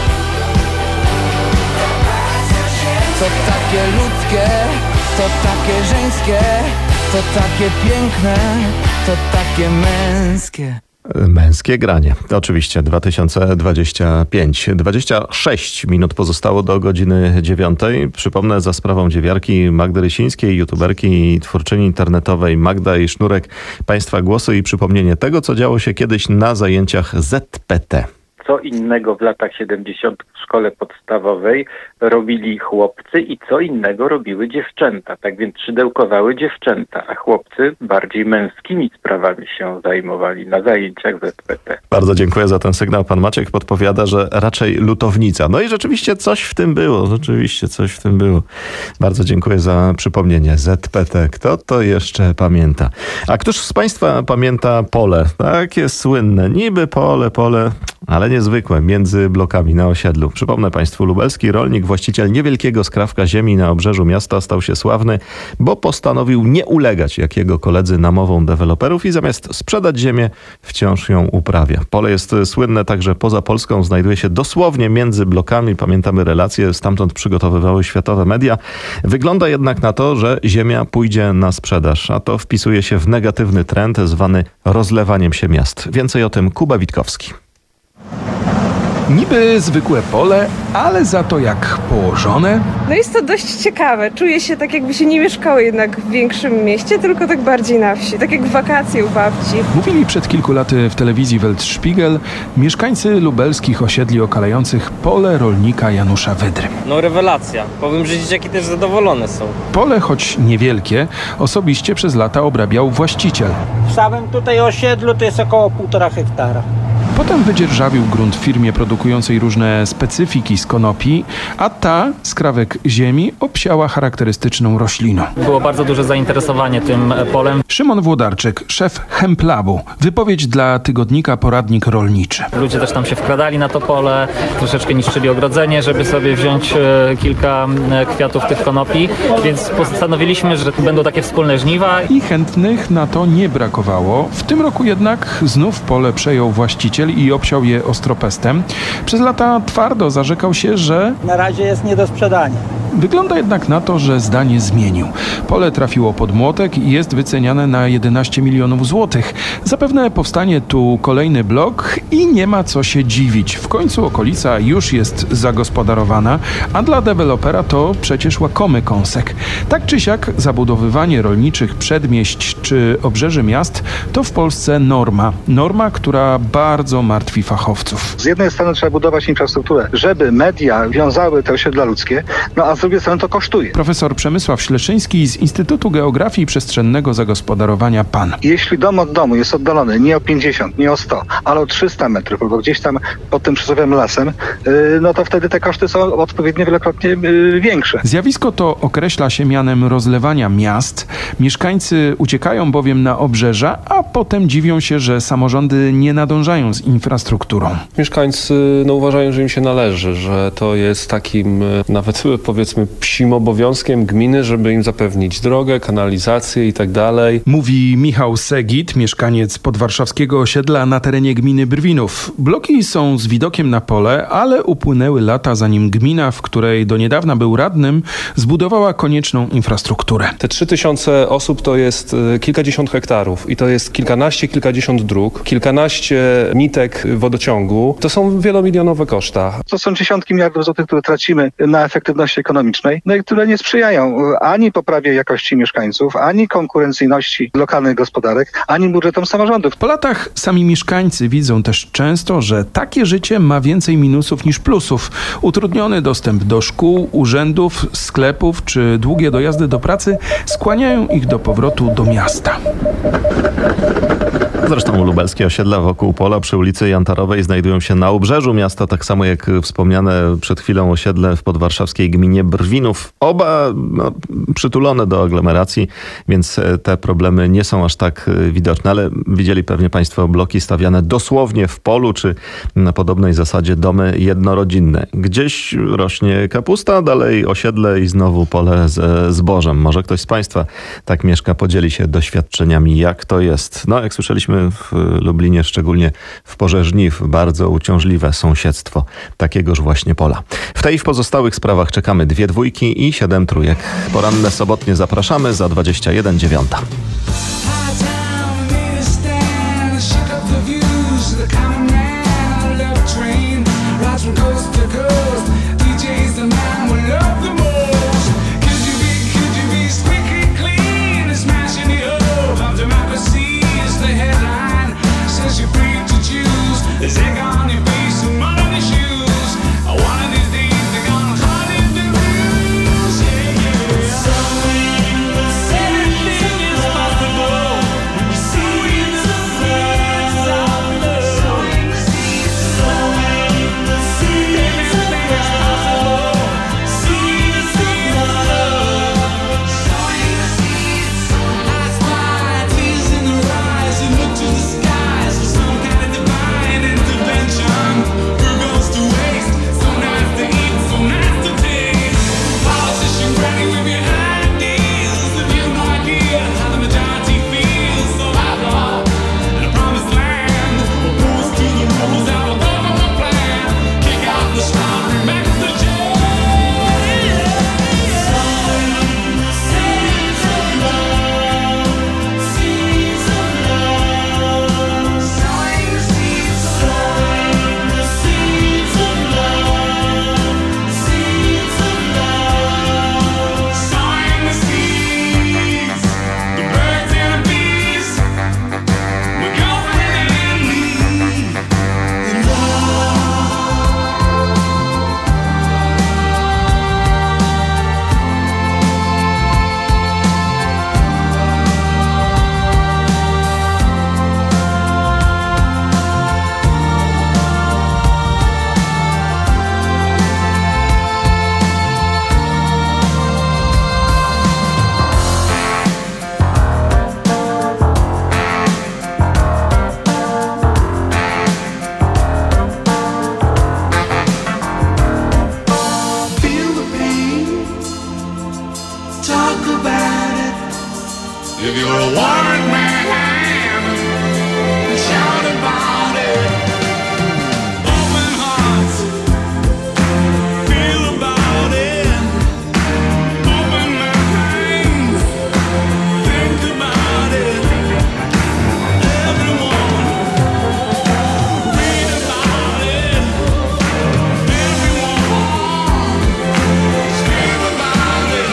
S5: To bardzo ziemskie. To takie ludzkie, to takie żeńskie, to takie piękne, to takie męskie.
S3: Męskie granie. Oczywiście dwa tysiące dwudziesty piąty. dwadzieścia sześć minut pozostało do godziny dziewiątej. Przypomnę, za sprawą dziewiarki Magdy Rysińskiej, youtuberki i twórczyni internetowej Magda i Sznurek, Państwa głosy i przypomnienie tego, co działo się kiedyś na zajęciach Z P T.
S7: Co innego w latach siedemdziesiątych w szkole podstawowej robili chłopcy i co innego robiły dziewczęta. Tak więc szydełkowały dziewczęta, a chłopcy bardziej męskimi sprawami się zajmowali na zajęciach Z P T.
S3: Bardzo dziękuję za ten sygnał. Pan Maciek podpowiada, że raczej lutownica. No i rzeczywiście coś w tym było. Rzeczywiście coś w tym było. Bardzo dziękuję za przypomnienie. Z P T. Kto to jeszcze pamięta? A któż z Państwa pamięta pole? Takie słynne. Niby pole, pole, ale niezwykłe. Między blokami na osiedlu. Przypomnę Państwu, lubelski rolnik, właściciel niewielkiego skrawka ziemi na obrzeżu miasta, stał się sławny, bo postanowił nie ulegać, jak jego koledzy, namowom deweloperów i zamiast sprzedać ziemię, wciąż ją uprawia. Pole jest słynne także poza Polską, znajduje się dosłownie między blokami. Pamiętamy relacje, stamtąd przygotowywały światowe media. Wygląda jednak na to, że ziemia pójdzie na sprzedaż, a to wpisuje się w negatywny trend zwany rozlewaniem się miast. Więcej o tym Kuba Witkowski.
S8: Niby zwykłe pole, ale za to jak położone.
S9: No jest to dość ciekawe. Czuję się tak, jakby się nie mieszkało jednak w większym mieście, tylko tak bardziej na wsi. Tak jak w wakacje u babci.
S8: Mówili przed kilku laty w telewizji Weltspiegel mieszkańcy lubelskich osiedli okalających pole rolnika Janusza Wydry.
S10: No rewelacja. Powiem, że dzieciaki też zadowolone są.
S8: Pole, choć niewielkie, osobiście przez lata obrabiał właściciel.
S11: W samym tutaj osiedlu to jest około półtora hektara.
S8: Potem wydzierżawił grunt firmie produkującej różne specyfiki z konopi, a ta skrawek ziemi obsiała charakterystyczną rośliną.
S12: Było bardzo duże zainteresowanie tym polem.
S8: Szymon Włodarczyk, szef Hemplabu. Wypowiedź dla tygodnika Poradnik Rolniczy.
S12: Ludzie też tam się wkradali na to pole, troszeczkę niszczyli ogrodzenie, żeby sobie wziąć e, kilka e, kwiatów tych konopi, więc postanowiliśmy, że będą takie wspólne żniwa.
S8: I chętnych na to nie brakowało. W tym roku jednak znów pole przejął właściciel i obsiał je ostropestem. Przez lata twardo zarzekał się, że
S11: na razie jest nie do sprzedania.
S8: Wygląda jednak na to, że zdanie zmienił. Pole trafiło pod młotek i jest wyceniane na jedenaście milionów złotych. Zapewne powstanie tu kolejny blok i nie ma co się dziwić. W końcu okolica już jest zagospodarowana, a dla dewelopera to przecież łakomy kąsek. Tak czy siak zabudowywanie rolniczych przedmieść czy obrzeży miast to w Polsce norma. Norma, która bardzo martwi fachowców.
S15: Z jednej strony trzeba budować infrastrukturę, żeby media wiązały te osiedla ludzkie, no a z drugiej strony to kosztuje.
S8: Profesor Przemysław Śleszyński z Instytutu Geografii i Przestrzennego Zagospodarowania P A N.
S15: Jeśli dom od domu jest oddalony nie o pięćdziesiąt, nie o sto, ale o trzysta metrów, albo gdzieś tam pod tym przysłowiowym lasem, yy, no to wtedy te koszty są odpowiednio wielokrotnie yy, większe.
S8: Zjawisko to określa się mianem rozlewania miast. Mieszkańcy uciekają bowiem na obrzeża, a potem dziwią się, że samorządy nie nadążają z infrastrukturą.
S16: Mieszkańcy no, uważają, że im się należy, że to jest takim nawet powiedzmy psim obowiązkiem gminy, żeby im zapewnić drogę, kanalizację i tak dalej.
S8: Mówi Michał Segit, mieszkaniec podwarszawskiego osiedla na terenie gminy Brwinów. Bloki są z widokiem na pole, ale upłynęły lata, zanim gmina, w której do niedawna był radnym, zbudowała konieczną infrastrukturę.
S16: Te trzy tysiące osób to jest kilkadziesiąt hektarów i to jest kilkanaście, kilkadziesiąt dróg, kilkanaście nitek wodociągu. To są wielomilionowe koszta.
S15: To są dziesiątki miliardów złotych, które tracimy na efektywności ekonomicznej, no i które nie sprzyjają ani poprawie jakości mieszkańców, ani konkurencyjności lokalnych gospodarek, ani budżetom samorządów.
S8: Po latach sami mieszkańcy widzą też często, że takie życie ma więcej minusów niż plusów. Utrudniony dostęp do szkół, urzędów, sklepów czy długie dojazdy do pracy skłaniają ich do powrotu do miasta.
S3: Zresztą lubelskie osiedla wokół pola przy ulicy Jantarowej znajdują się na obrzeżu miasta, tak samo jak wspomniane przed chwilą osiedle w podwarszawskiej gminie Brwinów. Oba no, przytulone do aglomeracji, więc te problemy nie są aż tak widoczne, ale widzieli pewnie Państwo bloki stawiane dosłownie w polu, czy na podobnej zasadzie domy jednorodzinne. Gdzieś rośnie kapusta, dalej osiedle i znowu pole ze zbożem. Może ktoś z Państwa tak mieszka, podzieli się doświadczeniami, jak to jest. No, jak słyszeliśmy, w Lublinie, szczególnie w porze żniw, bardzo uciążliwe sąsiedztwo takiegoż właśnie pola. W tej i w pozostałych sprawach czekamy dwie dwójki i siedem trójek. Poranne sobotnie zapraszamy za dwadzieścia jeden dziewiąta.
S5: Is talk about it. If you're a one man, shout about it. Open hearts, feel about it. Open minds, think about it. Everyone, read about it. Everyone, scream about it.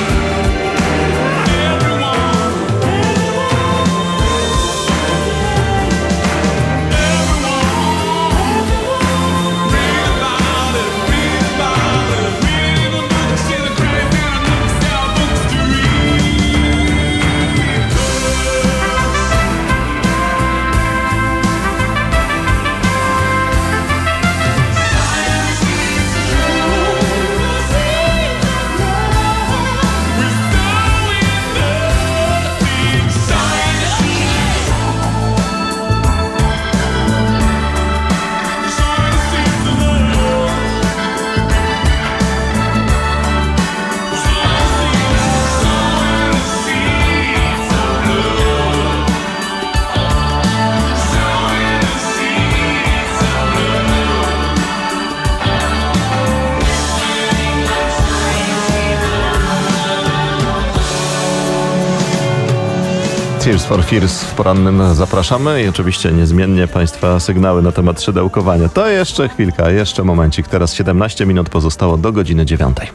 S3: Tears for Fears w porannym zapraszamy i oczywiście niezmiennie Państwa sygnały na temat szydełkowania. To jeszcze chwilka, jeszcze momencik. Teraz siedemnaście minut pozostało do godziny dziewiątej.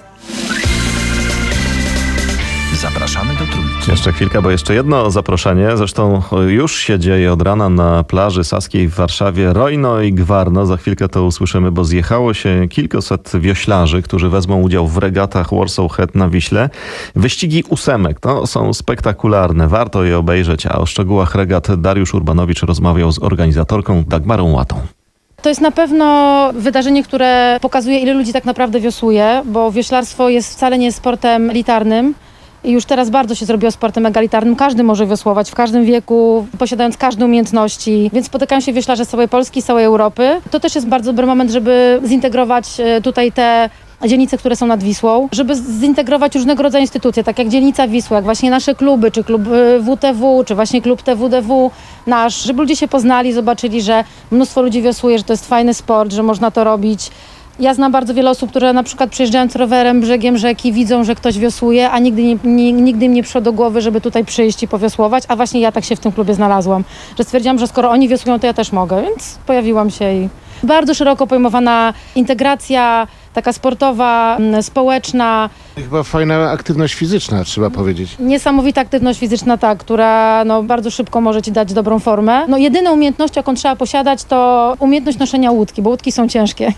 S2: Zapraszamy do Trójki.
S3: Jeszcze chwilka, bo jeszcze jedno zaproszenie. Zresztą już się dzieje od rana na plaży Saskiej w Warszawie. Rojno i Gwarno. Za chwilkę to usłyszymy, bo zjechało się kilkaset wioślarzy, którzy wezmą udział w regatach Warsaw Head na Wiśle. Wyścigi ósemek to są spektakularne. Warto je obejrzeć. A o szczegółach regat Dariusz Urbanowicz rozmawiał z organizatorką Dagmarą Łatą.
S17: To jest na pewno wydarzenie, które pokazuje, ile ludzi tak naprawdę wiosłuje, bo wioślarstwo jest wcale nie sportem elitarnym. I już teraz bardzo się zrobiło sportem egalitarnym. Każdy może wiosłować w każdym wieku, posiadając każde umiejętności. Więc spotykają się wioślarze z całej Polski, z całej Europy. To też jest bardzo dobry moment, żeby zintegrować tutaj te dzielnice, które są nad Wisłą, żeby zintegrować różnego rodzaju instytucje, tak jak dzielnica Wisły, jak właśnie nasze kluby, czy klub W T W, czy właśnie klub T W D W nasz, żeby ludzie się poznali, zobaczyli, że mnóstwo ludzi wiosłuje, że to jest fajny sport, że można to robić. Ja znam bardzo wiele osób, które na przykład przejeżdżając rowerem brzegiem rzeki widzą, że ktoś wiosłuje, a nigdy, nie, nie, nigdy im nie przyszło do głowy, żeby tutaj przyjść i powiosłować, a właśnie ja tak się w tym klubie znalazłam, że stwierdziłam, że skoro oni wiosłują, to ja też mogę, więc pojawiłam się i bardzo szeroko pojmowana integracja, taka sportowa, społeczna.
S18: Chyba fajna aktywność fizyczna, trzeba powiedzieć.
S17: Niesamowita aktywność fizyczna, tak, która no, bardzo szybko może ci dać dobrą formę. No, jedyną umiejętnością, jaką trzeba posiadać, to umiejętność noszenia łódki, bo łódki są ciężkie.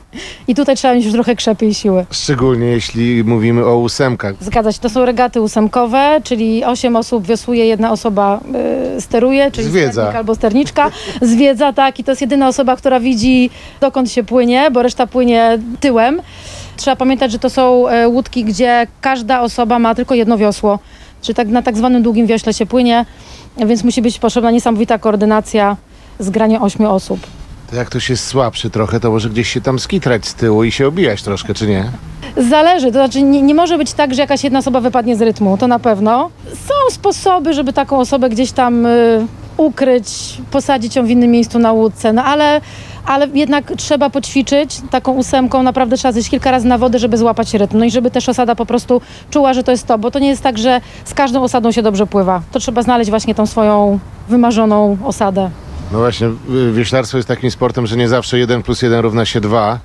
S17: I tutaj trzeba mieć już trochę krzepy i siły.
S18: Szczególnie jeśli mówimy o ósemkach.
S17: Zgadza się, to są regaty ósemkowe, czyli osiem osób wiosłuje, jedna osoba y, steruje, czyli sternik albo sterniczka. Zwiedza, tak, i to jest jedyna osoba, która widzi, dokąd się płynie, bo reszta płynie tyłem. Trzeba pamiętać, że to są e, łódki, gdzie każda osoba ma tylko jedno wiosło. Czyli tak, na tak zwanym długim wiośle się płynie, więc musi być potrzebna niesamowita koordynacja, zgranie ośmiu osób.
S18: To jak ktoś jest słabszy trochę, to może gdzieś się tam skitrać z tyłu i się obijać troszkę, czy nie?
S17: Zależy, to znaczy nie, nie może być tak, że jakaś jedna osoba wypadnie z rytmu, to na pewno. Są sposoby, żeby taką osobę gdzieś tam y, ukryć, posadzić ją w innym miejscu na łódce, no ale, ale jednak trzeba poćwiczyć taką ósemką, naprawdę trzeba zejść kilka razy na wodę, żeby złapać rytm, no i żeby też osada po prostu czuła, że to jest to, bo to nie jest tak, że z każdą osadą się dobrze pływa. To trzeba znaleźć właśnie tą swoją wymarzoną osadę.
S18: No właśnie, wioślarstwo jest takim sportem, że nie zawsze jeden plus jeden równa się dwa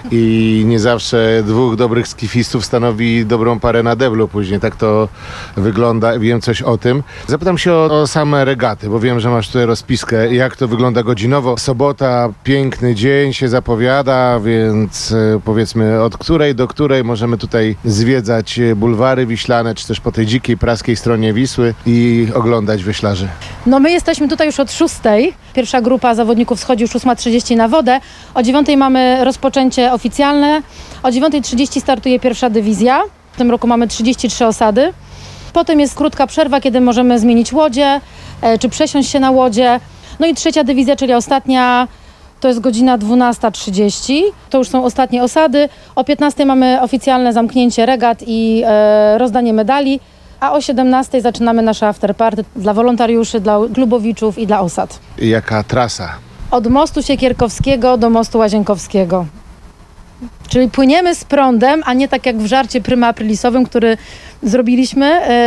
S18: i nie zawsze dwóch dobrych skifistów stanowi dobrą parę na deblu później. Tak to wygląda, wiem coś o tym. Zapytam się o, o same regaty, bo wiem, że masz tutaj rozpiskę, jak to wygląda godzinowo. Sobota, piękny dzień się zapowiada, więc powiedzmy od której do której możemy tutaj zwiedzać bulwary wiślane, czy też po tej dzikiej, praskiej stronie Wisły i oglądać wioślarzy.
S17: No my jesteśmy tutaj już od szóstej. Pierwsza grupa zawodników schodzi już ósma trzydzieści na wodę. O dziewiątej mamy rozpoczęcie oficjalne. O dziewiąta trzydzieści startuje pierwsza dywizja. W tym roku mamy trzydzieści trzy osady. Potem jest krótka przerwa, kiedy możemy zmienić łodzie, e, czy przesiąść się na łodzie. No i trzecia dywizja, czyli ostatnia, to jest godzina dwunasta trzydzieści. To już są ostatnie osady. O piętnastej mamy oficjalne zamknięcie regat i e, rozdanie medali. A o siedemnastej zaczynamy nasze afterparty dla wolontariuszy, dla klubowiczów i dla osad.
S18: Jaka trasa?
S17: Od mostu Siekierkowskiego do mostu Łazienkowskiego. Czyli płyniemy z prądem, a nie tak jak w żarcie Prima Aprilisowym, który zrobiliśmy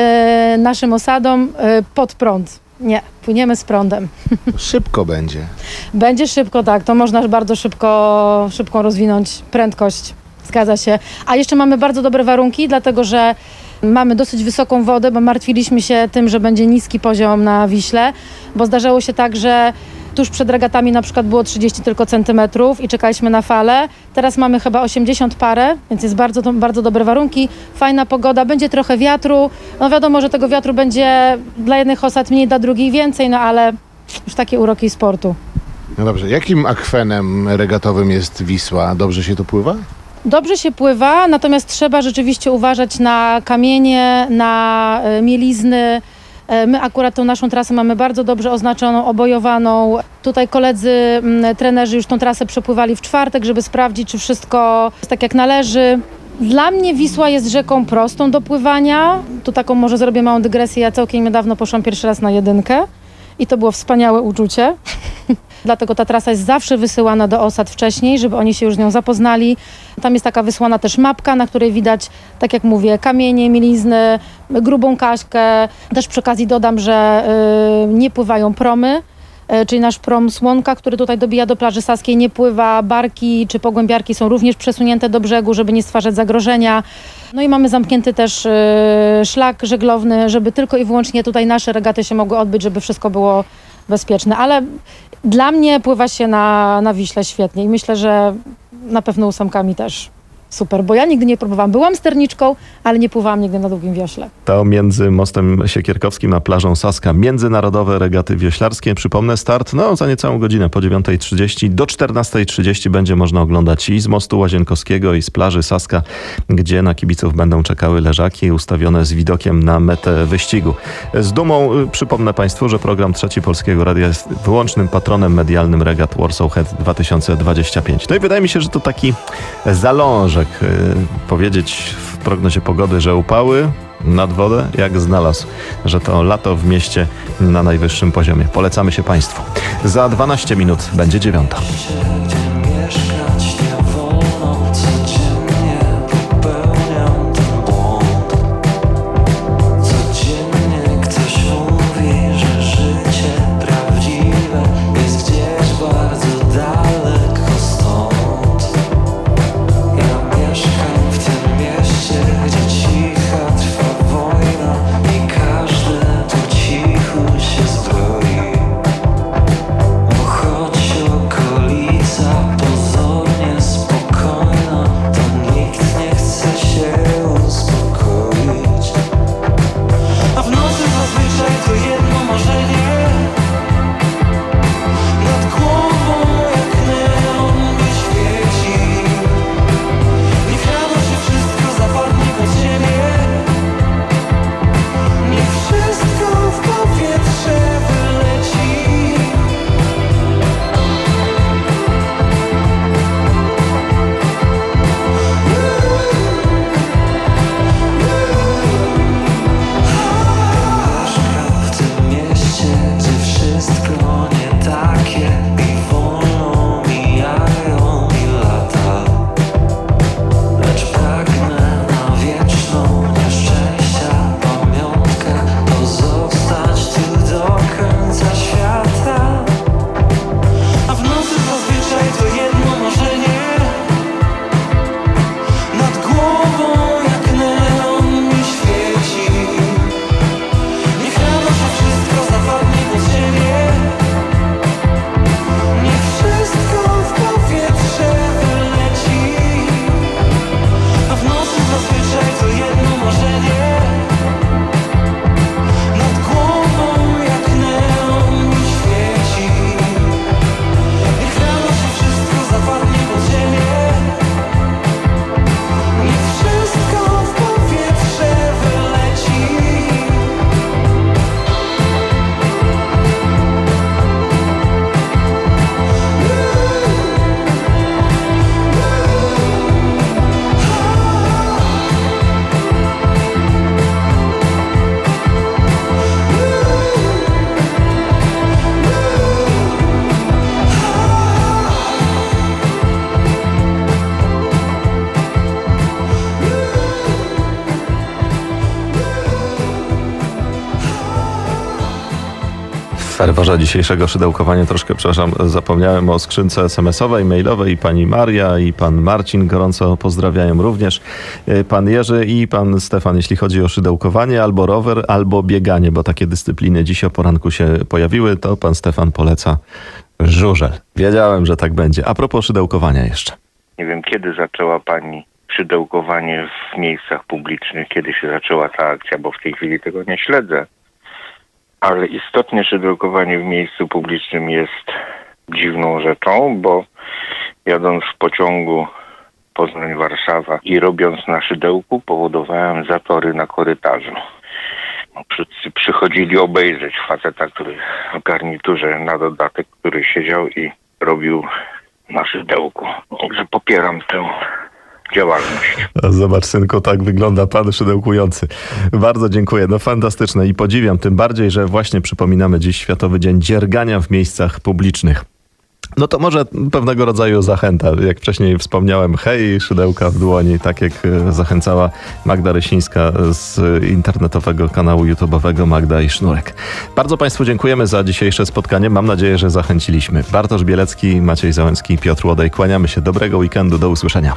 S17: e, naszym osadom e, pod prąd. Nie, płyniemy z prądem.
S18: Szybko będzie.
S17: Będzie szybko, tak. To można bardzo szybko, szybko rozwinąć prędkość. Zgadza się. A jeszcze mamy bardzo dobre warunki, dlatego że mamy dosyć wysoką wodę, bo martwiliśmy się tym, że będzie niski poziom na Wiśle, bo zdarzało się tak, że tuż przed regatami na przykład było trzydzieści tylko centymetrów i czekaliśmy na falę. Teraz mamy chyba osiemdziesiąt parę, więc jest bardzo, bardzo dobre warunki. Fajna pogoda, będzie trochę wiatru. No wiadomo, że tego wiatru będzie dla jednych osad mniej, dla drugich więcej, no ale już takie uroki sportu.
S18: No dobrze, jakim akwenem regatowym jest Wisła? Dobrze się tu pływa?
S17: Dobrze się pływa, natomiast trzeba rzeczywiście uważać na kamienie, na y, mielizny. My akurat tą naszą trasę mamy bardzo dobrze oznaczoną, obojowaną. Tutaj koledzy, m, trenerzy już tą trasę przepływali w czwartek, żeby sprawdzić, czy wszystko jest tak jak należy. Dla mnie Wisła jest rzeką prostą do pływania. Tu taką może zrobię małą dygresję. Ja całkiem niedawno poszłam pierwszy raz na jedynkę i to było wspaniałe uczucie. Dlatego ta trasa jest zawsze wysyłana do osad wcześniej, żeby oni się już z nią zapoznali. Tam jest taka wysłana też mapka, na której widać, tak jak mówię, kamienie, mielizny, grubą kaśkę. Też przy okazji dodam, że y, nie pływają promy, y, czyli nasz prom Słonka, który tutaj dobija do plaży Saskiej, nie pływa. Barki czy pogłębiarki są również przesunięte do brzegu, żeby nie stwarzać zagrożenia. No i mamy zamknięty też y, szlak żeglowny, żeby tylko i wyłącznie tutaj nasze regaty się mogły odbyć, żeby wszystko było bezpieczne. Ale dla mnie pływa się na, na Wiśle świetnie i myślę, że na pewno ósemkami też super, bo ja nigdy nie próbowałam. Byłam sterniczką, ale nie pływałam nigdy na długim wiośle.
S3: To między mostem Siekierkowskim a plażą Saska międzynarodowe regaty wioślarskie. Przypomnę, start no za niecałą godzinę po dziewiątej trzydzieści do czternastej trzydzieści będzie można oglądać i z mostu Łazienkowskiego i z plaży Saska, gdzie na kibiców będą czekały leżaki ustawione z widokiem na metę wyścigu. Z dumą przypomnę Państwu, że program Trzeci Polskiego Radia jest wyłącznym patronem medialnym regat Warsaw Head dwa tysiące dwadzieścia pięć. No i wydaje mi się, że to taki zalążek powiedzieć w prognozie pogody, że upały nad wodę jak znalazł, że to lato w mieście na najwyższym poziomie. Polecamy się Państwu. Za dwanaście minut będzie dziewiąta.
S5: Choć okolica pozornie
S3: W ferworze dzisiejszego szydełkowania troszkę, przepraszam, zapomniałem o skrzynce es em esowej, mailowej. Pani Maria i pan Marcin gorąco pozdrawiają również. Pan Jerzy i pan Stefan, jeśli chodzi o szydełkowanie, albo rower, albo bieganie, bo takie dyscypliny dziś o poranku się pojawiły, to pan Stefan poleca żużel. Wiedziałem, że tak będzie. A propos szydełkowania jeszcze.
S13: Nie wiem, kiedy zaczęła pani szydełkowanie w miejscach publicznych, kiedy się zaczęła ta akcja, bo w tej chwili tego nie śledzę. Ale istotnie szydełkowanie w miejscu publicznym jest dziwną rzeczą, bo jadąc w pociągu Poznań-Warszawa i robiąc na szydełku, powodowałem zatory na korytarzu. Wszyscy przychodzili obejrzeć faceta, który w garniturze na dodatek, który siedział i robił na szydełku. Także popieram tę działalność.
S3: Zobacz, synku, tak wygląda pan szydełkujący. Bardzo dziękuję. No fantastyczne i podziwiam, tym bardziej, że właśnie przypominamy dziś Światowy Dzień Dziergania w miejscach publicznych. No to może pewnego rodzaju zachęta. Jak wcześniej wspomniałem, hej, szydełka w dłoni, tak jak zachęcała Magda Rysińska z internetowego kanału YouTube'owego Magda i Sznurek. Bardzo Państwu dziękujemy za dzisiejsze spotkanie. Mam nadzieję, że zachęciliśmy. Bartosz Bielecki, Maciej Załęcki i Piotr Łodej. Kłaniamy się. Dobrego weekendu. Do usłyszenia.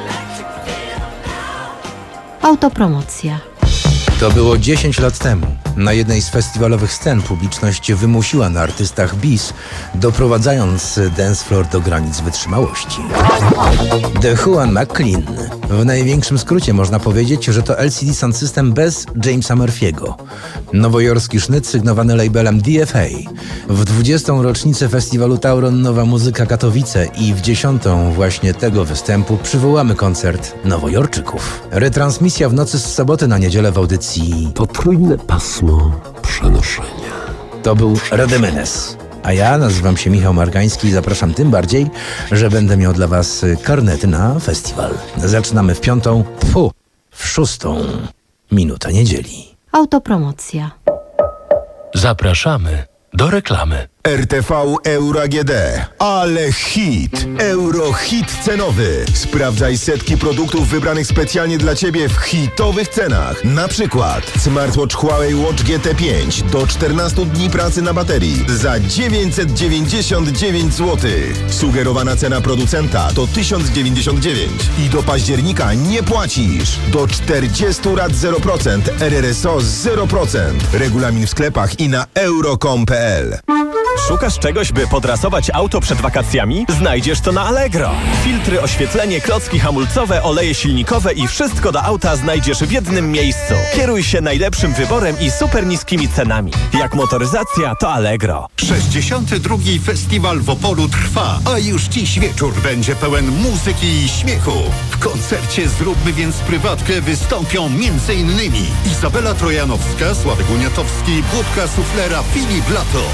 S19: Autopromocja.
S20: To było dziesięć lat temu.
S19: Na jednej z festiwalowych scen publiczność wymusiła na artystach bis, doprowadzając dance floor do granic wytrzymałości. The Juan McLean. W największym skrócie można powiedzieć, że to L C D Sound System bez Jamesa Murphy'ego. Nowojorski sznyt sygnowany labelem D F A. W dwudziestą rocznicę festiwalu Tauron Nowa Muzyka Katowice i w dziesiątą właśnie tego występu przywołamy koncert Nowojorczyków. Retransmisja w nocy z soboty na niedzielę w audycji
S27: Potrójne pasmo przenoszenia.
S19: To był Rademenes. A ja nazywam się Michał Margański i zapraszam tym bardziej, że będę miał dla was karnety na festiwal. Zaczynamy w piątą, fu, w szóstą minuta niedzieli.
S20: Autopromocja.
S27: Zapraszamy do reklamy.
S21: R T V Euro A G D. Ale hit! Eurohit cenowy. Sprawdzaj setki produktów wybranych specjalnie dla Ciebie w hitowych cenach. Na przykład smartwatch Huawei Watch G T pięć do czternastu dni pracy na baterii za dziewięćset dziewięćdziesiąt dziewięć złotych. Sugerowana cena producenta to tysiąc dziewięćdziesiąt dziewięć i do października nie płacisz. Do czterdziestu rat zero procent, R R S O zero procent. Regulamin w sklepach i na euro kropka com kropka p l.
S22: Szukasz czegoś, by podrasować auto przed wakacjami? Znajdziesz to na Allegro. Filtry, oświetlenie, klocki hamulcowe, oleje silnikowe i wszystko do auta znajdziesz w jednym miejscu. Kieruj się najlepszym wyborem i super niskimi cenami. Jak motoryzacja, to Allegro.
S23: sześćdziesiąty drugi Festiwal w Opolu trwa, a już dziś wieczór będzie pełen muzyki i śmiechu. W koncercie Zróbmy Więc Prywatkę wystąpią między innymi Izabela Trojanowska, Sławek Uniatowski, Budka Suflera, Filip Lato.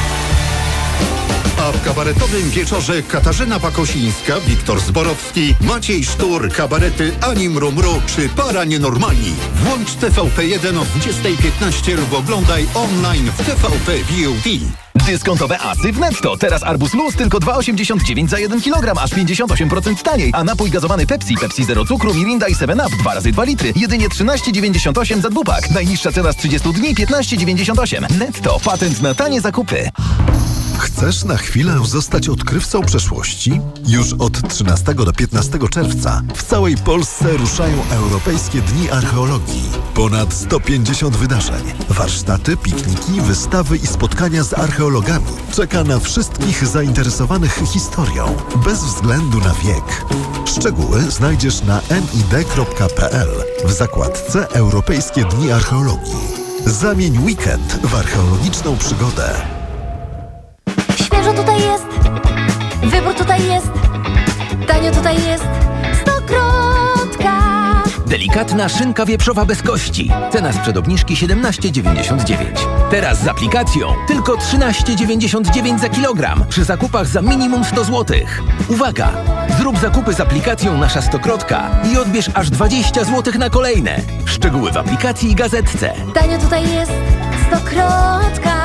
S23: A w kabaretowym wieczorze Katarzyna Pakosińska, Wiktor Zborowski, Maciej Sztur, kabarety Ani Mru Mru czy Para Nienormalni. Włącz T V P jeden o dwudziestej piętnaście lub oglądaj online w T V P V O D.
S26: Dyskontowe asy w Netto. Teraz arbuz luz tylko dwa osiemdziesiąt dziewięć za jeden kilogram, aż pięćdziesiąt osiem procent taniej. A napój gazowany Pepsi, Pepsi Zero Cukru, Mirinda i seven up dwa razy dwa litry. Jedynie trzynaście dziewięćdziesiąt osiem za dwupak. Najniższa cena z trzydziestu dni piętnaście dziewięćdziesiąt osiem. Netto. Patent na tanie zakupy.
S24: Chcesz na chwilę zostać odkrywcą przeszłości? Już od trzynastego do piętnastego czerwca w całej Polsce ruszają Europejskie Dni Archeologii. Ponad sto pięćdziesiąt wydarzeń, warsztaty, pikniki, wystawy i spotkania z archeologami czeka na wszystkich zainteresowanych historią, bez względu na wiek. Szczegóły znajdziesz na n i d kropka p l w zakładce Europejskie Dni Archeologii. Zamień weekend w archeologiczną przygodę.
S20: Świeżo tutaj jest, wybór tutaj jest, tanio tutaj jest, Stokrotka.
S26: Delikatna szynka wieprzowa bez kości. Cena sprzed obniżki siedemnaście dziewięćdziesiąt dziewięć. Teraz z aplikacją tylko trzynaście dziewięćdziesiąt dziewięć za kilogram przy zakupach za minimum sto złotych. Uwaga! Zrób zakupy z aplikacją Nasza Stokrotka i odbierz aż dwadzieścia złotych na kolejne. Szczegóły w aplikacji i gazetce.
S20: Tanio tutaj jest, Stokrotka.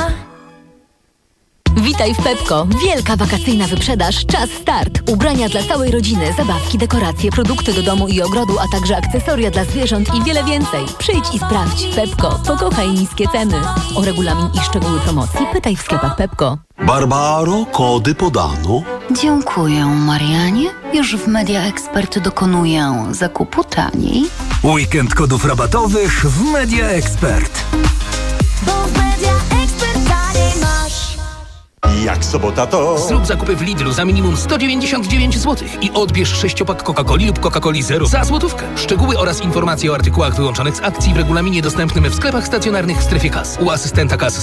S25: Witaj w Pepko. Wielka wakacyjna wyprzedaż. Czas start. Ubrania dla całej rodziny, zabawki, dekoracje, produkty do domu i ogrodu, a także akcesoria dla zwierząt i wiele więcej. Przyjdź i sprawdź. Pepko. Pokochaj niskie ceny. O regulamin i szczegóły promocji pytaj w sklepach Pepko.
S28: Barbaro, kody podano.
S20: Dziękuję, Marianie. Już w Media Expert dokonuję zakupu taniej.
S26: Weekend kodów rabatowych w Media Expert.
S20: Bo w Media Expert taniej masz.
S28: Jak sobota to...
S26: Zrób zakupy w Lidlu za minimum sto dziewięćdziesiąt dziewięć złotych i odbierz sześciopak Coca-Coli lub Coca-Coli Zero za złotówkę. Szczegóły oraz informacje o artykułach wyłączonych z akcji w regulaminie dostępnym w sklepach stacjonarnych w strefie kas. U asystenta kas